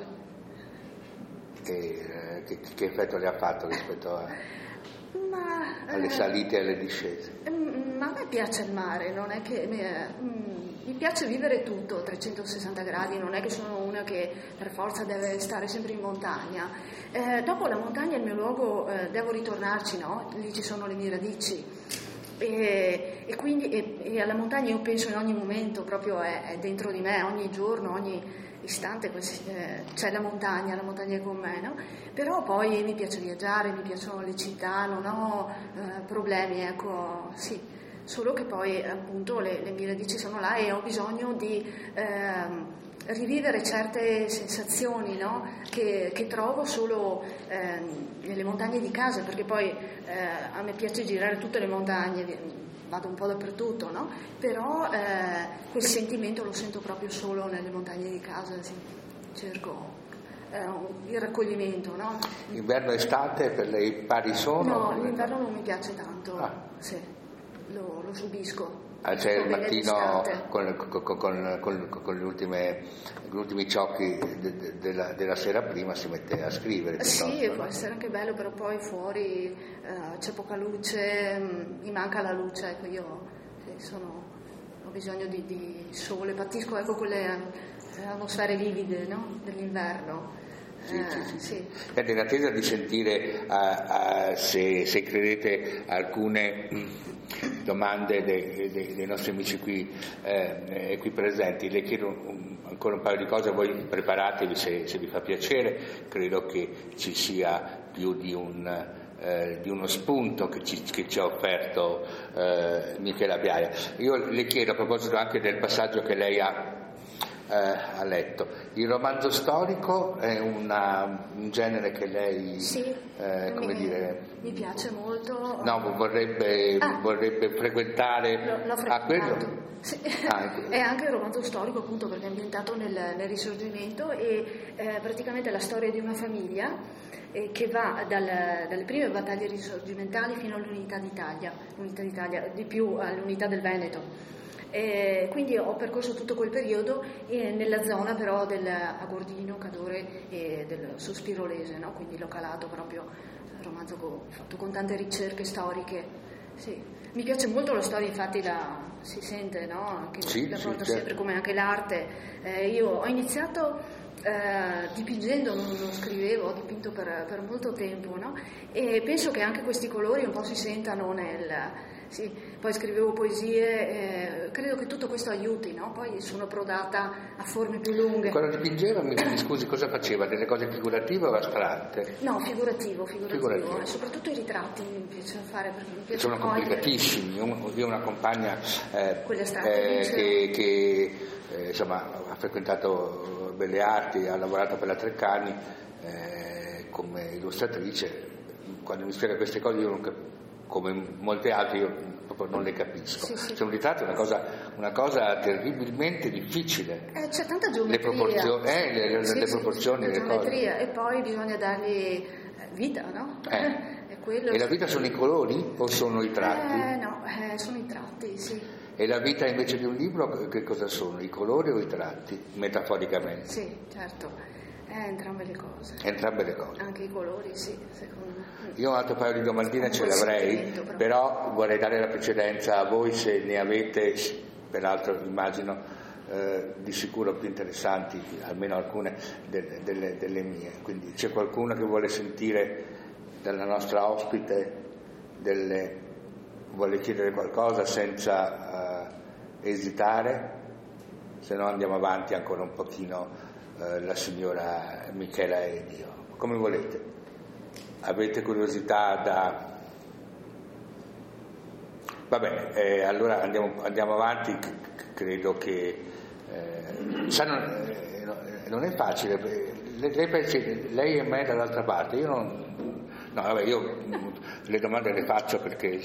Che effetto le ha fatto rispetto alle salite e alle discese? Ma a me piace il mare, non è che mi piace vivere tutto 360 gradi, non è che sono una che per forza deve stare sempre in montagna. Dopo la montagna è il mio luogo, devo ritornarci, no? Lì ci sono le mie radici. E quindi alla montagna io penso in ogni momento, proprio è dentro di me, ogni giorno, ogni istante c'è la montagna è con me, no? Però poi mi piace viaggiare, mi piacciono le città, non ho problemi, ecco, sì, solo che poi appunto le mie radici sono là e ho bisogno di rivivere certe sensazioni, no? che trovo solo nelle montagne di casa, perché poi a me piace girare tutte le montagne, vado un po' dappertutto, no? Però quel sentimento lo sento proprio solo nelle montagne di casa, sì. Cerco il raccoglimento, no? Inverno e estate per lei pari sono? No, l'inverno non mi piace tanto, sì, lo subisco. Cioè il mattino con gli ultimi ciocchi della sera prima si mette a scrivere. Sì, può essere anche bello, però poi fuori c'è poca luce, mi manca la luce, ecco, io ho bisogno di sole, patisco, ecco, quelle atmosfere vivide, no? Dell'inverno. Sì. In attesa di sentire se credete alcune domande dei nostri amici qui presenti, le chiedo ancora un paio di cose, voi preparatevi se vi fa piacere. Credo che ci sia più di uno spunto che ci ha offerto Michela Piaia. Io le chiedo, a proposito anche del passaggio che lei ha letto, il romanzo storico è un genere che lei mi piace molto. No, vorrebbe frequentare. L'ho frequentato. Quello? Sì. È anche il romanzo storico, appunto, perché è ambientato nel Risorgimento, e praticamente è la storia di una famiglia che va dalle prime battaglie risorgimentali fino all'unità d'Italia, di più all'unità del Veneto. Quindi ho percorso tutto quel periodo nella zona però del Agordino, Cadore e del Sospirolese, no? Quindi l'ho calato proprio, romanzo fatto con tante ricerche storiche. Sì. Mi piace molto la storia, infatti si sente, no? Anche la porta sempre, come anche l'arte. Io ho iniziato dipingendo, non scrivevo, ho dipinto per molto tempo, no? E penso che anche questi colori un po' si sentano sì, poi scrivevo poesie, credo che tutto questo aiuti, no? Poi sono prodata a forme più lunghe. Quando dipingeva, mi scusi, cosa faceva? Delle cose figurative o astratte? No, figurativo. E soprattutto i ritratti mi piacciono fare, perché mi piacciono. Sono complicatissimi. Io ho una compagna che insomma, ha frequentato Belle Arti, ha lavorato per la Treccani come illustratrice. Quando mi spiega queste cose io non come molte altre io proprio non le capisco. Sì. Cioè, un ritratto è una cosa terribilmente difficile. C'è tanta geometria. Le proporzioni, le cose. E poi bisogna dargli vita, no? E la vita sono i colori o sono i tratti? No, sono i tratti, sì. E la vita invece di un libro che cosa sono? I colori o i tratti, metaforicamente? Sì, certo. Entrambe le cose. Anche i colori, sì, secondo me. Io un altro paio di domandine ce l'avrei, però vorrei dare la precedenza a voi se ne avete, peraltro immagino di sicuro più interessanti, almeno alcune delle mie. Quindi c'è qualcuno che vuole sentire dalla nostra ospite vuole chiedere qualcosa senza esitare? Se no andiamo avanti ancora un pochino. La signora Michela ed io, come volete. Avete curiosità va bene, allora andiamo avanti. Credo che non è facile. Lei e me dall'altra parte, io non. No, vabbè, io le domande le faccio perché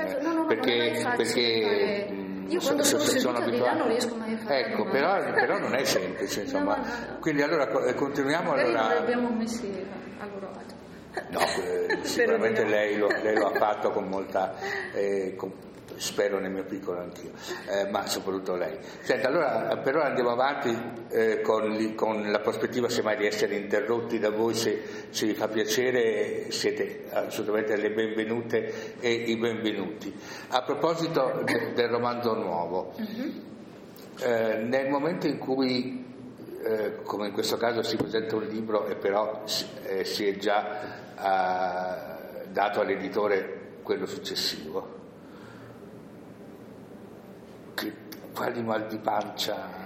io quando sono seduta di là non riesco mai a fare. Ecco, però non è semplice, insomma. No. Quindi allora continuiamo. Allora li abbiamo messi a loro agio. No, sicuramente lei lo ha fatto con molta spero nel mio piccolo anch'io, ma soprattutto lei. Senta, allora però andiamo avanti con la prospettiva semmai di essere interrotti da voi, se vi fa piacere siete assolutamente le benvenute e i benvenuti. A proposito del romanzo nuovo, nel momento in cui come in questo caso si presenta un libro e però si è già dato all'editore quello successivo, quali mal di pancia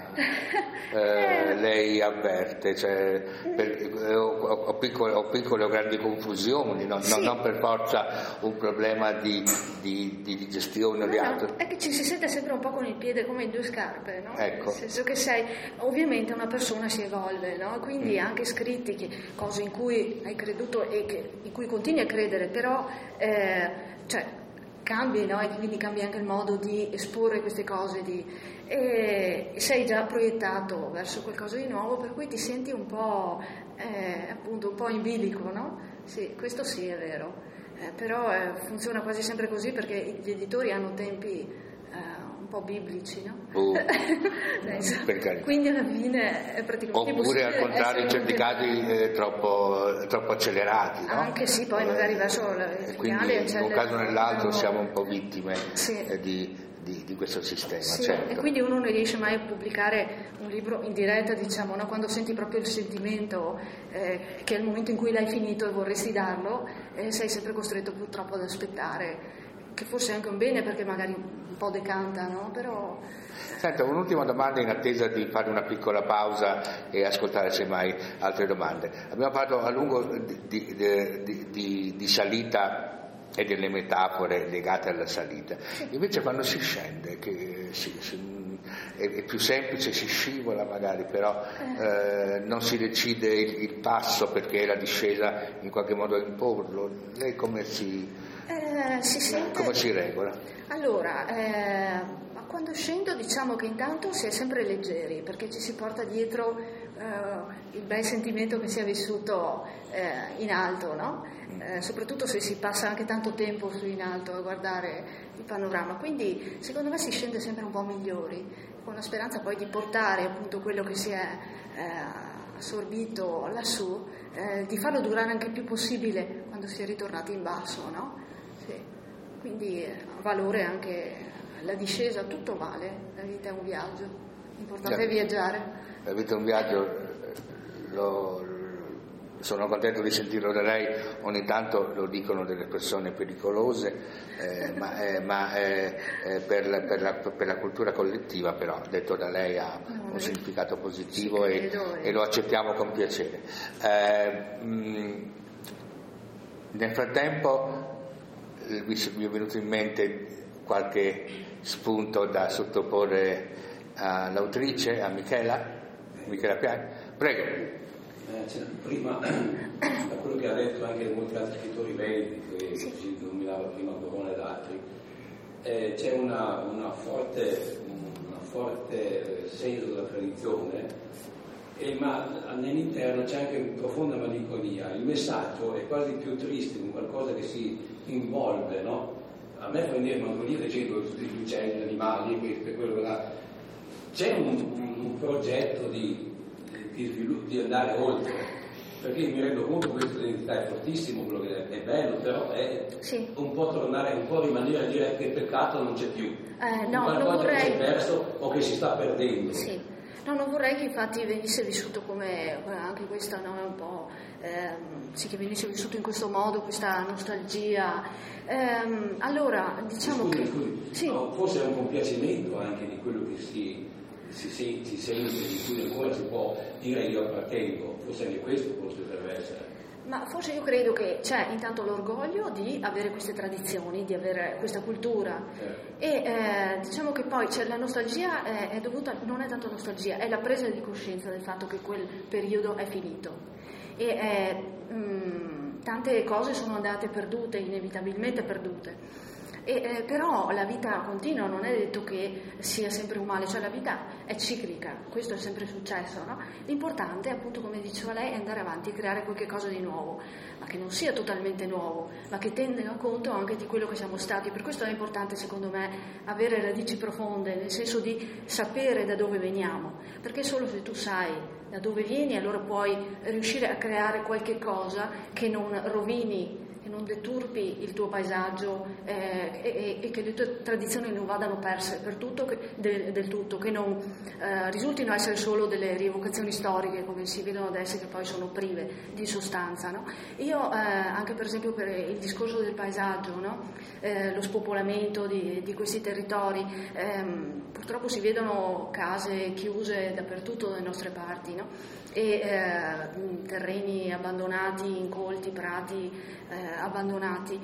lei avverte? Cioè, ho piccole o grandi confusioni, non per forza un problema di gestione o di altro. È che ci si sente sempre un po' con il piede come in due scarpe, no? Ecco. Nel senso che ovviamente una persona si evolve, no? Quindi anche scritti cose in cui hai creduto e in cui continui a credere, però cambi, no? E quindi cambia anche il modo di esporre queste cose, e sei già proiettato verso qualcosa di nuovo, per cui ti senti un po' appunto un po' in bilico, no? Sì, questo sì è vero, però funziona quasi sempre così perché gli editori hanno tempi un po' biblici, no? Quindi alla fine è praticamente oppure al contrario in certi casi troppo accelerati, no? Anche sì, poi magari verso il finale in un caso o nell'altro siamo un po' vittime di questo sistema, sì, certo. E quindi uno non riesce mai a pubblicare un libro in diretta, diciamo, no? Quando senti proprio il sentimento che è il momento in cui l'hai finito e vorresti darlo, sei sempre costretto purtroppo ad aspettare, che forse è anche un bene perché magari un po' decanta, no? Però. Senta, un'ultima domanda in attesa di fare una piccola pausa e ascoltare semmai altre domande. Abbiamo parlato a lungo di salita e delle metafore legate alla salita. Invece quando si scende, che è più semplice, si scivola magari, però non si decide il passo perché la discesa in qualche modo a imporlo. Lei come si regola? Allora, quando scendo diciamo che intanto si è sempre leggeri, perché ci si porta dietro il bel sentimento che si è vissuto in alto, no? Soprattutto se si passa anche tanto tempo su in alto a guardare il panorama. Quindi secondo me si scende sempre un po' migliori, con la speranza poi di portare appunto quello che si è assorbito lassù, di farlo durare anche il più possibile quando si è ritornati in basso, no? Sì. Quindi valore anche la discesa, tutto vale, la vita è un viaggio, l'importante è viaggiare. La vita è un viaggio, sono contento di sentirlo da lei, ogni tanto lo dicono delle persone pericolose, ma per la cultura collettiva però, detto da lei, ha un significato positivo e lo accettiamo con piacere. Nel frattempo mi è venuto in mente qualche spunto da sottoporre all'autrice, a Michela Piaglia. Prego. Prima, da quello che ha detto anche molti altri scrittori veneti, che si nominava prima Corona ed altri, c'è una forte senso della tradizione, ma nell'interno c'è anche una profonda malinconia. Il messaggio è quasi più triste, un qualcosa che si involve, no? A me fa venire malinconia leggendo tutti gli uccelli, gli animali, questo e quello là. C'è un progetto di andare oltre, perché mi rendo conto che questa identità è fortissimo, quello che è bello, però è un po' tornare, un po' rimanere a dire che il peccato non c'è più, non vorrei... che si è perso o che si sta perdendo. Sì. No, non vorrei che infatti venisse vissuto come anche questa, no, un po' che venisse vissuto in questo modo, questa nostalgia. Allora, diciamo scusi. Sì. No, forse è un compiacimento anche di quello che si sente, di cui ancora si può dire io appartengo, forse anche questo deve essere. Ma forse io credo che c'è intanto l'orgoglio di avere queste tradizioni, di avere questa cultura, e diciamo che poi c'è la nostalgia, è dovuta, non è tanto nostalgia, è la presa di coscienza del fatto che quel periodo è finito e tante cose sono andate perdute, inevitabilmente perdute. Però la vita continua, non è detto che sia sempre un male, cioè la vita è ciclica, questo è sempre successo, no? L'importante, appunto, come diceva lei, è andare avanti e creare qualche cosa di nuovo, ma che non sia totalmente nuovo, ma che tenga conto anche di quello che siamo stati. Per questo è importante, secondo me, avere radici profonde, nel senso di sapere da dove veniamo, perché solo se tu sai da dove vieni, allora puoi riuscire a creare qualche cosa che non rovini, che non deturpi il tuo paesaggio e che le tue tradizioni non vadano perse per tutto, del tutto, che non risultino essere solo delle rievocazioni storiche come si vedono adesso, che poi sono prive di sostanza, no? Io anche per esempio per il discorso del paesaggio, no? Lo spopolamento di questi territori, purtroppo si vedono case chiuse dappertutto dalle nostre parti, no? E terreni abbandonati, incolti, prati abbandonati,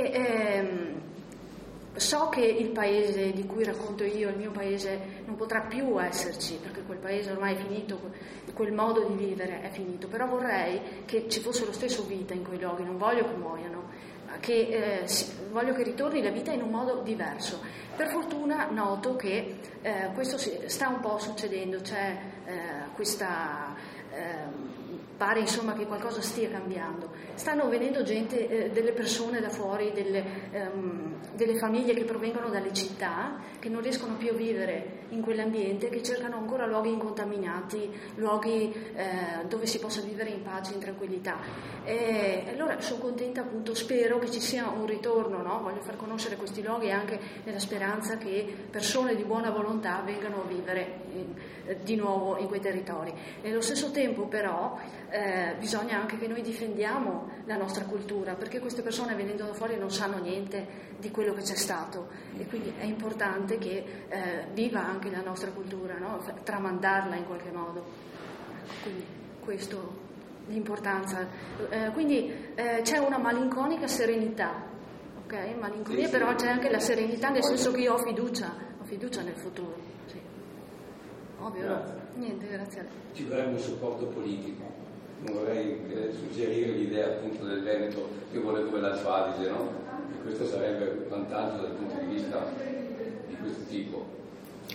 so che il paese di cui racconto io, il mio paese, non potrà più esserci, perché quel paese ormai è finito, quel modo di vivere è finito, però vorrei che ci fosse lo stesso vita in quei luoghi, non voglio che muoiano, voglio che ritorni la vita in un modo diverso. Per fortuna noto che questo sta un po' succedendo, c'è questa pare insomma che qualcosa stia cambiando. Stanno venendo gente, delle persone da fuori, delle famiglie che provengono dalle città, che non riescono più a vivere in quell'ambiente, che cercano ancora luoghi incontaminati, luoghi dove si possa vivere in pace, in tranquillità. E allora sono contenta, appunto, spero che ci sia un ritorno, no? Voglio far conoscere questi luoghi anche nella speranza che persone di buona volontà vengano a vivere di nuovo in quei territori. Nello stesso tempo però bisogna anche che noi difendiamo la nostra cultura, perché queste persone venendo da fuori non sanno niente di quello che c'è stato, e quindi è importante che viva anche la nostra cultura, no? Tramandarla in qualche modo. Quindi questo l'importanza. Quindi c'è una malinconica serenità, ok? Malinconia, sì, però c'è anche la serenità, nel senso che io ho fiducia nel futuro. Sì. Ovvio. Grazie. Niente, grazie a lei. Ci vorrebbe un supporto politico. Non vorrei suggerire l'idea appunto del Veneto che vuole come l'Alto Adige, no? E questo sarebbe un vantaggio dal punto di vista di questo tipo.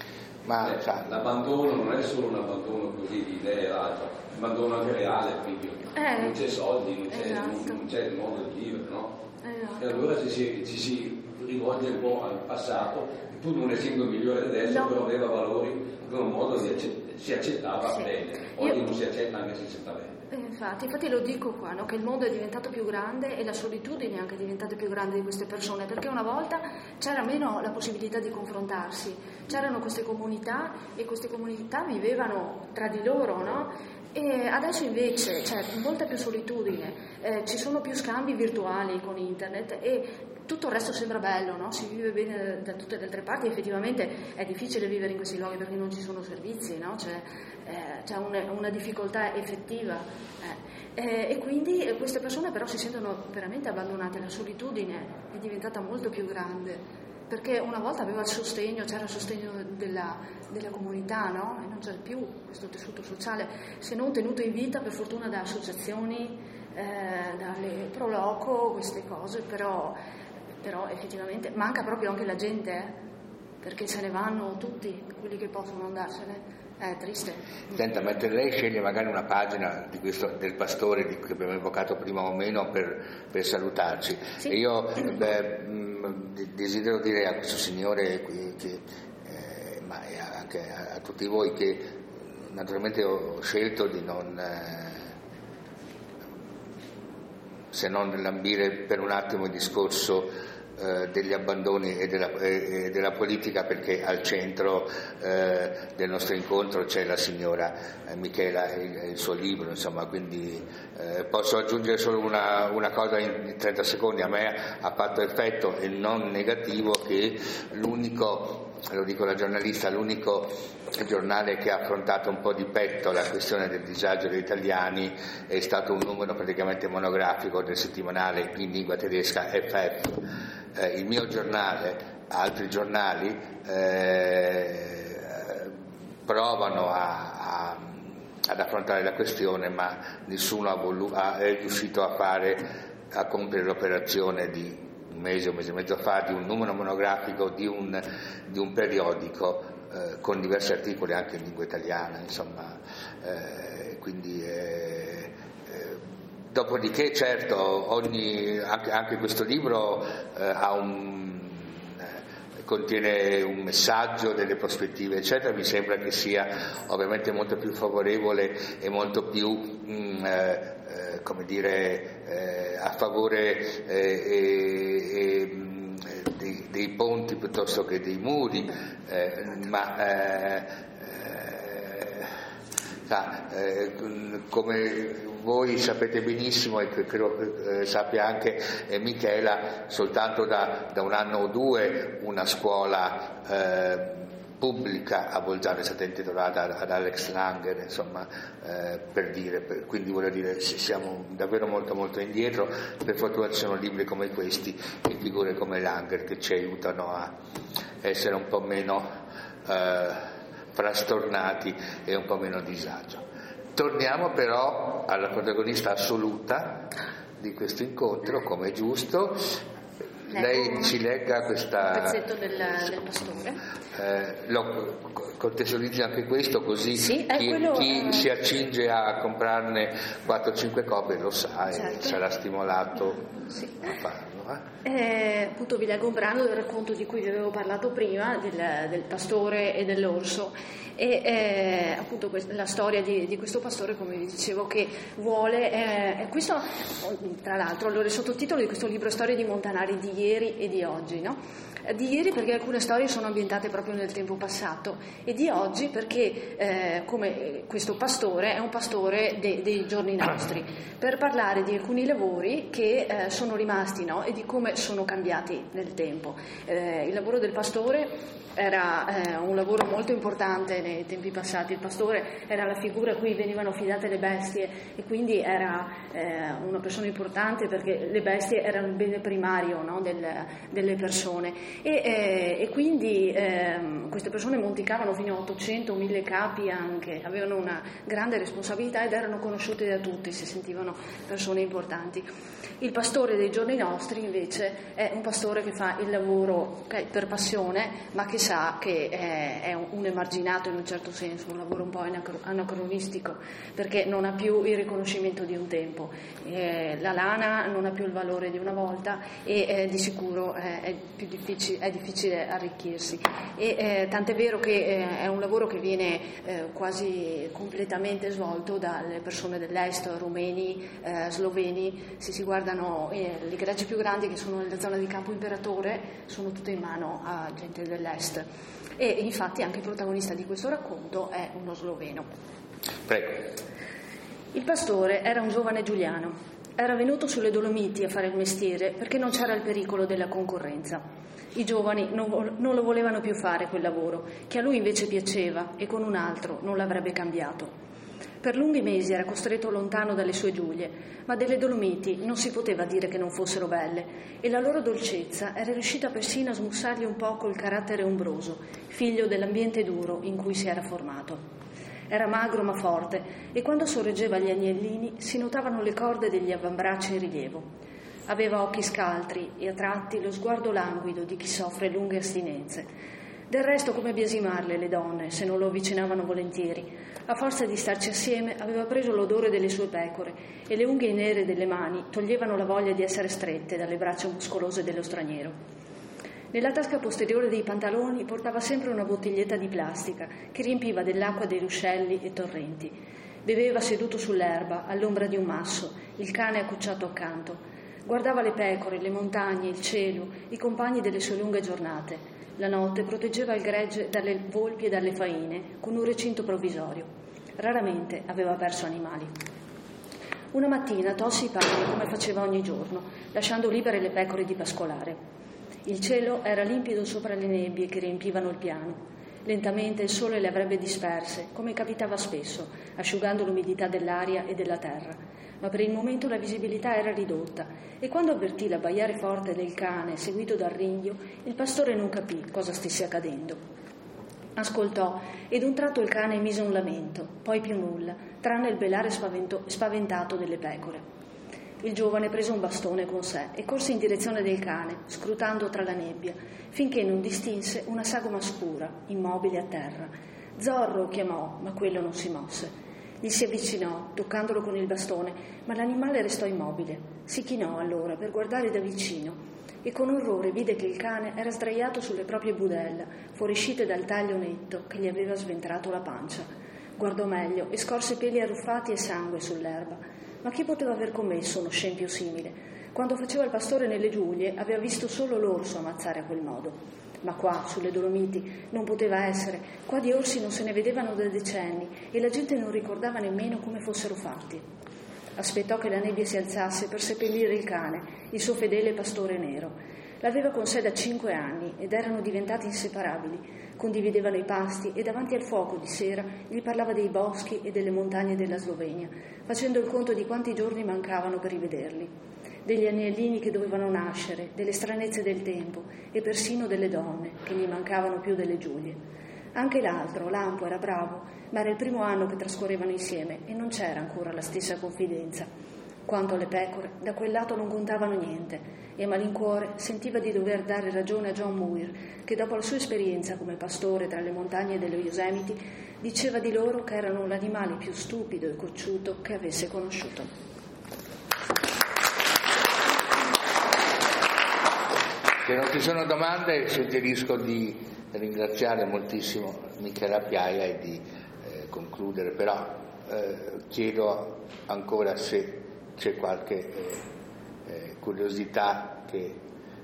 Ma l'abbandono non è solo un abbandono così di idee, l'abbandono anche reale, quindi non c'è soldi, non c'è il modo di vivere, no? E allora ci si rivolge un po' al passato, pur non essendo migliore adesso, però aveva valori, aveva un modo si accettava bene, oggi non si accetta anche se si sta bene. Infatti lo dico qua, no? Che il mondo è diventato più grande e la solitudine è anche diventata più grande di queste persone, perché una volta c'era meno la possibilità di confrontarsi, c'erano queste comunità e queste comunità vivevano tra di loro, no? E adesso invece c'è molta più solitudine, ci sono più scambi virtuali con internet e tutto il resto sembra bello, no? Si vive bene da tutte le altre parti, effettivamente è difficile vivere in questi luoghi perché non ci sono servizi, no? C'è una difficoltà effettiva e quindi queste persone però si sentono veramente abbandonate, la solitudine è diventata molto più grande perché una volta aveva il sostegno, c'era il sostegno della comunità, no? E non c'è più questo tessuto sociale, se non tenuto in vita per fortuna da associazioni, dalle Pro Loco, queste cose, però effettivamente manca proprio anche la gente, perché se ne vanno tutti quelli che possono andarsene. È triste. Senta, mentre lei sceglie magari una pagina di questo, del pastore che abbiamo evocato prima o meno per salutarci, sì. E io desidero dire a questo signore qui, ma anche a tutti voi, che naturalmente ho scelto di non se non lambire per un attimo il discorso degli abbandoni e della politica, perché al centro del nostro incontro c'è la signora Michela e il suo libro, insomma, quindi posso aggiungere solo una cosa in 30 secondi. A me ha fatto effetto, e non negativo, che l'unico, lo dico la giornalista, l'unico giornale che ha affrontato un po' di petto la questione del disagio degli italiani è stato un numero praticamente monografico del settimanale in lingua tedesca FF. Il mio giornale, altri giornali provano ad affrontare la questione, ma nessuno è riuscito a compiere l'operazione di un mese e mezzo fa di un numero monografico di un periodico con diversi articoli anche in lingua italiana, insomma, quindi dopodiché certo anche questo libro contiene un messaggio, delle prospettive eccetera. Mi sembra che sia ovviamente molto più favorevole e molto più come dire a favore dei ponti piuttosto che dei muri, come voi sapete benissimo, e credo sappia anche Michela, soltanto da un anno o due una scuola pubblica a Bolzano è stata intitolata ad Alex Langer, insomma, per dire, quindi voglio dire, siamo davvero molto molto indietro. Per fortuna ci sono libri come questi e figure come Langer che ci aiutano a essere un po' meno frastornati e un po' meno disagio. Torniamo però alla protagonista assoluta di questo incontro, come è giusto. Lei ci legga questa pezzetto del pastore. Contestualizzi anche questo, così sì, chi si accinge a comprarne 4-5 copie lo sa, certo, e sarà stimolato a farlo. Appunto vi leggo un brano del racconto di cui vi avevo parlato prima, del pastore e dell'orso, e appunto la storia di questo pastore, come vi dicevo, che vuole questo, tra l'altro, allora il sottotitolo di questo libro è Storie di Montanari di ieri e di oggi, no? Di ieri perché alcune storie sono ambientate proprio nel tempo passato, e di oggi perché come questo pastore è un pastore dei giorni nostri, per parlare di alcuni lavori che sono rimasti, no? E di come sono cambiati nel tempo. Il lavoro del pastore era un lavoro molto importante nei tempi passati. Il pastore era la figura a cui venivano affidate le bestie, e quindi era una persona importante perché le bestie erano il bene primario, no? delle persone. E quindi queste persone moltiplicavano fino a 800, 1000 capi anche, avevano una grande responsabilità ed erano conosciute da tutti, si sentivano persone importanti. Il pastore dei giorni nostri invece è un pastore che fa il lavoro per passione, ma che sa che è un emarginato in un certo senso, un lavoro un po' anacronistico, perché non ha più il riconoscimento di un tempo. La lana non ha più il valore di una volta e di sicuro è difficile arricchirsi. Tant'è vero che è un lavoro che viene quasi completamente svolto dalle persone dell'est, rumeni, sloveni. Se si guardano le greggi più grandi, che sono nella zona di Campo Imperatore, sono tutte in mano a gente dell'est, e infatti anche il protagonista di questo racconto è uno sloveno. Prego. Il pastore era un giovane giuliano, era venuto sulle Dolomiti a fare il mestiere perché non c'era il pericolo della concorrenza. I giovani non lo volevano più fare quel lavoro, che a lui invece piaceva e con un altro non l'avrebbe cambiato. Per lunghi mesi era costretto lontano dalle sue Giulie, ma delle Dolomiti non si poteva dire che non fossero belle, e la loro dolcezza era riuscita persino a smussargli un poco il carattere ombroso, figlio dell'ambiente duro in cui si era formato. Era magro ma forte, e quando sorreggeva gli agnellini si notavano le corde degli avambracci in rilievo. Aveva occhi scaltri e a tratti lo sguardo languido di chi soffre lunghe astinenze. Del resto, come biasimarle le donne se non lo avvicinavano volentieri? A forza di starci assieme aveva preso l'odore delle sue pecore e le unghie nere delle mani toglievano la voglia di essere strette dalle braccia muscolose dello straniero. Nella tasca posteriore dei pantaloni portava sempre una bottiglietta di plastica che riempiva dell'acqua dei ruscelli e torrenti. Beveva seduto sull'erba, all'ombra di un masso, il cane accucciato accanto. Guardava le pecore, le montagne, il cielo, i compagni delle sue lunghe giornate. La notte proteggeva il gregge dalle volpi e dalle faine con un recinto provvisorio. Raramente aveva perso animali. Una mattina tolse i panni come faceva ogni giorno, lasciando libere le pecore di pascolare. Il cielo era limpido sopra le nebbie che riempivano il piano. Lentamente il sole le avrebbe disperse, come capitava spesso, asciugando l'umidità dell'aria e della terra. Ma per il momento la visibilità era ridotta e quando avvertì l'abbaiare forte del cane seguito dal ringhio, il pastore non capì cosa stesse accadendo. Ascoltò e d'un tratto il cane emise un lamento, poi più nulla, tranne il belare spaventato delle pecore. Il giovane prese un bastone con sé e corse in direzione del cane, scrutando tra la nebbia, finché non distinse una sagoma scura, immobile a terra. Zorro, chiamò, ma quello non si mosse. Gli si avvicinò, toccandolo con il bastone, ma l'animale restò immobile. Si chinò allora per guardare da vicino e con orrore vide che il cane era sdraiato sulle proprie budella, fuoriuscite dal taglio netto che gli aveva sventrato la pancia. Guardò meglio e scorse peli arruffati e sangue sull'erba. Ma chi poteva aver commesso uno scempio simile? Quando faceva il pastore nelle Giulie aveva visto solo l'orso ammazzare a quel modo. Ma qua, sulle Dolomiti, non poteva essere. Qua di orsi non se ne vedevano da decenni e la gente non ricordava nemmeno come fossero fatti. Aspettò che la nebbia si alzasse per seppellire il cane, il suo fedele pastore nero. L'aveva con sé da 5 anni ed erano diventati inseparabili. Condividevano i pasti e davanti al fuoco di sera gli parlava dei boschi e delle montagne della Slovenia, facendo il conto di quanti giorni mancavano per rivederli. Degli agnellini che dovevano nascere, delle stranezze del tempo e persino delle donne che gli mancavano più delle Giulie. Anche l'altro, Lampo, era bravo, ma era il primo anno che trascorrevano insieme e non c'era ancora la stessa confidenza. Quanto alle pecore, da quel lato non contavano niente e a malincuore sentiva di dover dare ragione a John Muir, che dopo la sua esperienza come pastore tra le montagne dello Yosemite diceva di loro che erano l'animale più stupido e cocciuto che avesse conosciuto. Se non ci sono domande suggerisco di ringraziare moltissimo Michela Piaia e di concludere, però chiedo ancora se c'è qualche curiosità che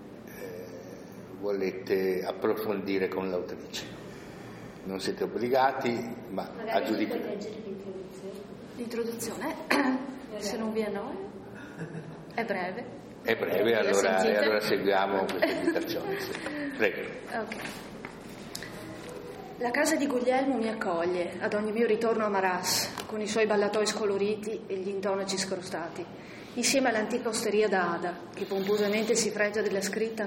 volete approfondire con l'autrice. Non siete obbligati, ma a giudicare. L'introduzione, se non vi annoia, è breve. È breve, allora seguiamo questa invitazione. Sì. Prego. Okay. La casa di Guglielmo mi accoglie ad ogni mio ritorno a Maras, con i suoi ballatoi scoloriti e gli intonaci scrostati, insieme all'antica osteria da Ada, che pomposamente si fregia della scritta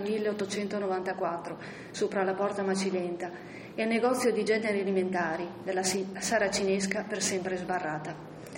1894 sopra la porta macilenta, e al negozio di generi alimentari, della saracinesca per sempre sbarrata.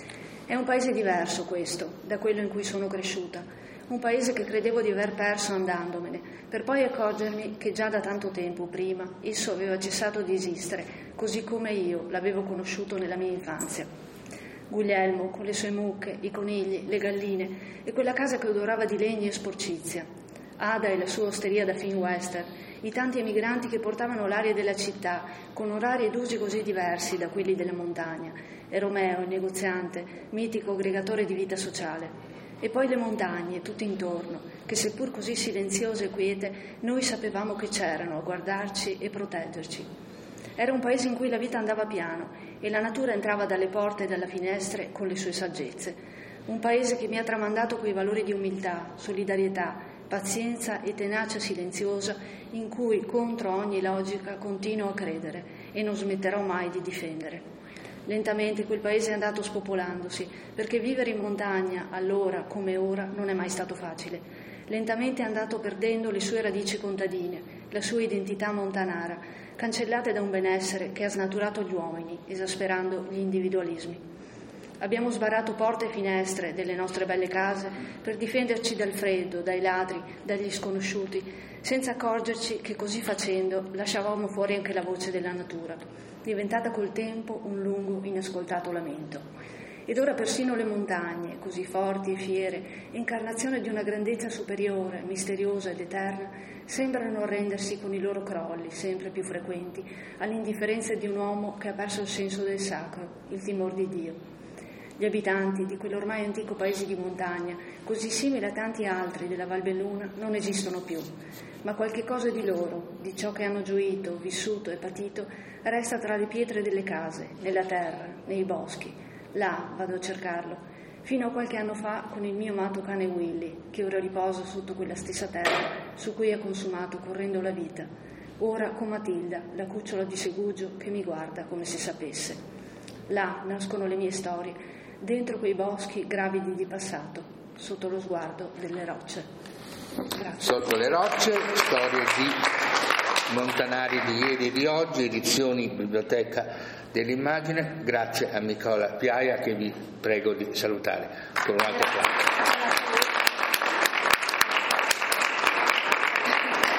È un paese diverso questo, da quello in cui sono cresciuta, un paese che credevo di aver perso andandomene, per poi accorgermi che già da tanto tempo prima esso aveva cessato di esistere, così come io l'avevo conosciuto nella mia infanzia. Guglielmo, con le sue mucche, i conigli, le galline e quella casa che odorava di legni e sporcizia. Ada e la sua osteria da film western, i tanti emigranti che portavano l'aria della città, con orari ed usi così diversi da quelli della montagna, e Romeo, il negoziante, mitico aggregatore di vita sociale. E poi le montagne, tutto intorno, che seppur così silenziose e quiete, noi sapevamo che c'erano a guardarci e proteggerci. Era un paese in cui la vita andava piano e la natura entrava dalle porte e dalle finestre con le sue saggezze. Un paese che mi ha tramandato quei valori di umiltà, solidarietà, pazienza e tenacia silenziosa in cui, contro ogni logica, continuo a credere e non smetterò mai di difendere. Lentamente quel paese è andato spopolandosi, perché vivere in montagna, allora come ora, non è mai stato facile. Lentamente è andato perdendo le sue radici contadine, la sua identità montanara, cancellate da un benessere che ha snaturato gli uomini, esasperando gli individualismi. Abbiamo sbarrato porte e finestre delle nostre belle case per difenderci dal freddo, dai ladri, dagli sconosciuti, senza accorgerci che così facendo lasciavamo fuori anche la voce della natura, diventata col tempo un lungo, inascoltato lamento. Ed ora persino le montagne, così forti e fiere, incarnazione di una grandezza superiore, misteriosa ed eterna, sembrano arrendersi con i loro crolli, sempre più frequenti, all'indifferenza di un uomo che ha perso il senso del sacro, il timor di Dio. Gli abitanti di quell'ormai antico paese di montagna, così simile a tanti altri della Val Belluna, non esistono più, ma qualche cosa di loro, di ciò che hanno gioito, vissuto e patito, resta tra le pietre delle case, nella terra, nei boschi. Là vado a cercarlo, fino a qualche anno fa con il mio amato cane Willy, che ora riposa sotto quella stessa terra su cui ha consumato correndo la vita, ora con Matilda, la cucciola di Segugio, che mi guarda come se sapesse. Là nascono le mie storie, dentro quei boschi gravidi di passato, sotto lo sguardo delle rocce. Grazie. Sotto le rocce, storie di montanari di ieri e di oggi, edizioni Biblioteca dell'Immagine. Grazie a Nicola Piaia, che vi prego di salutare con un altro applauso.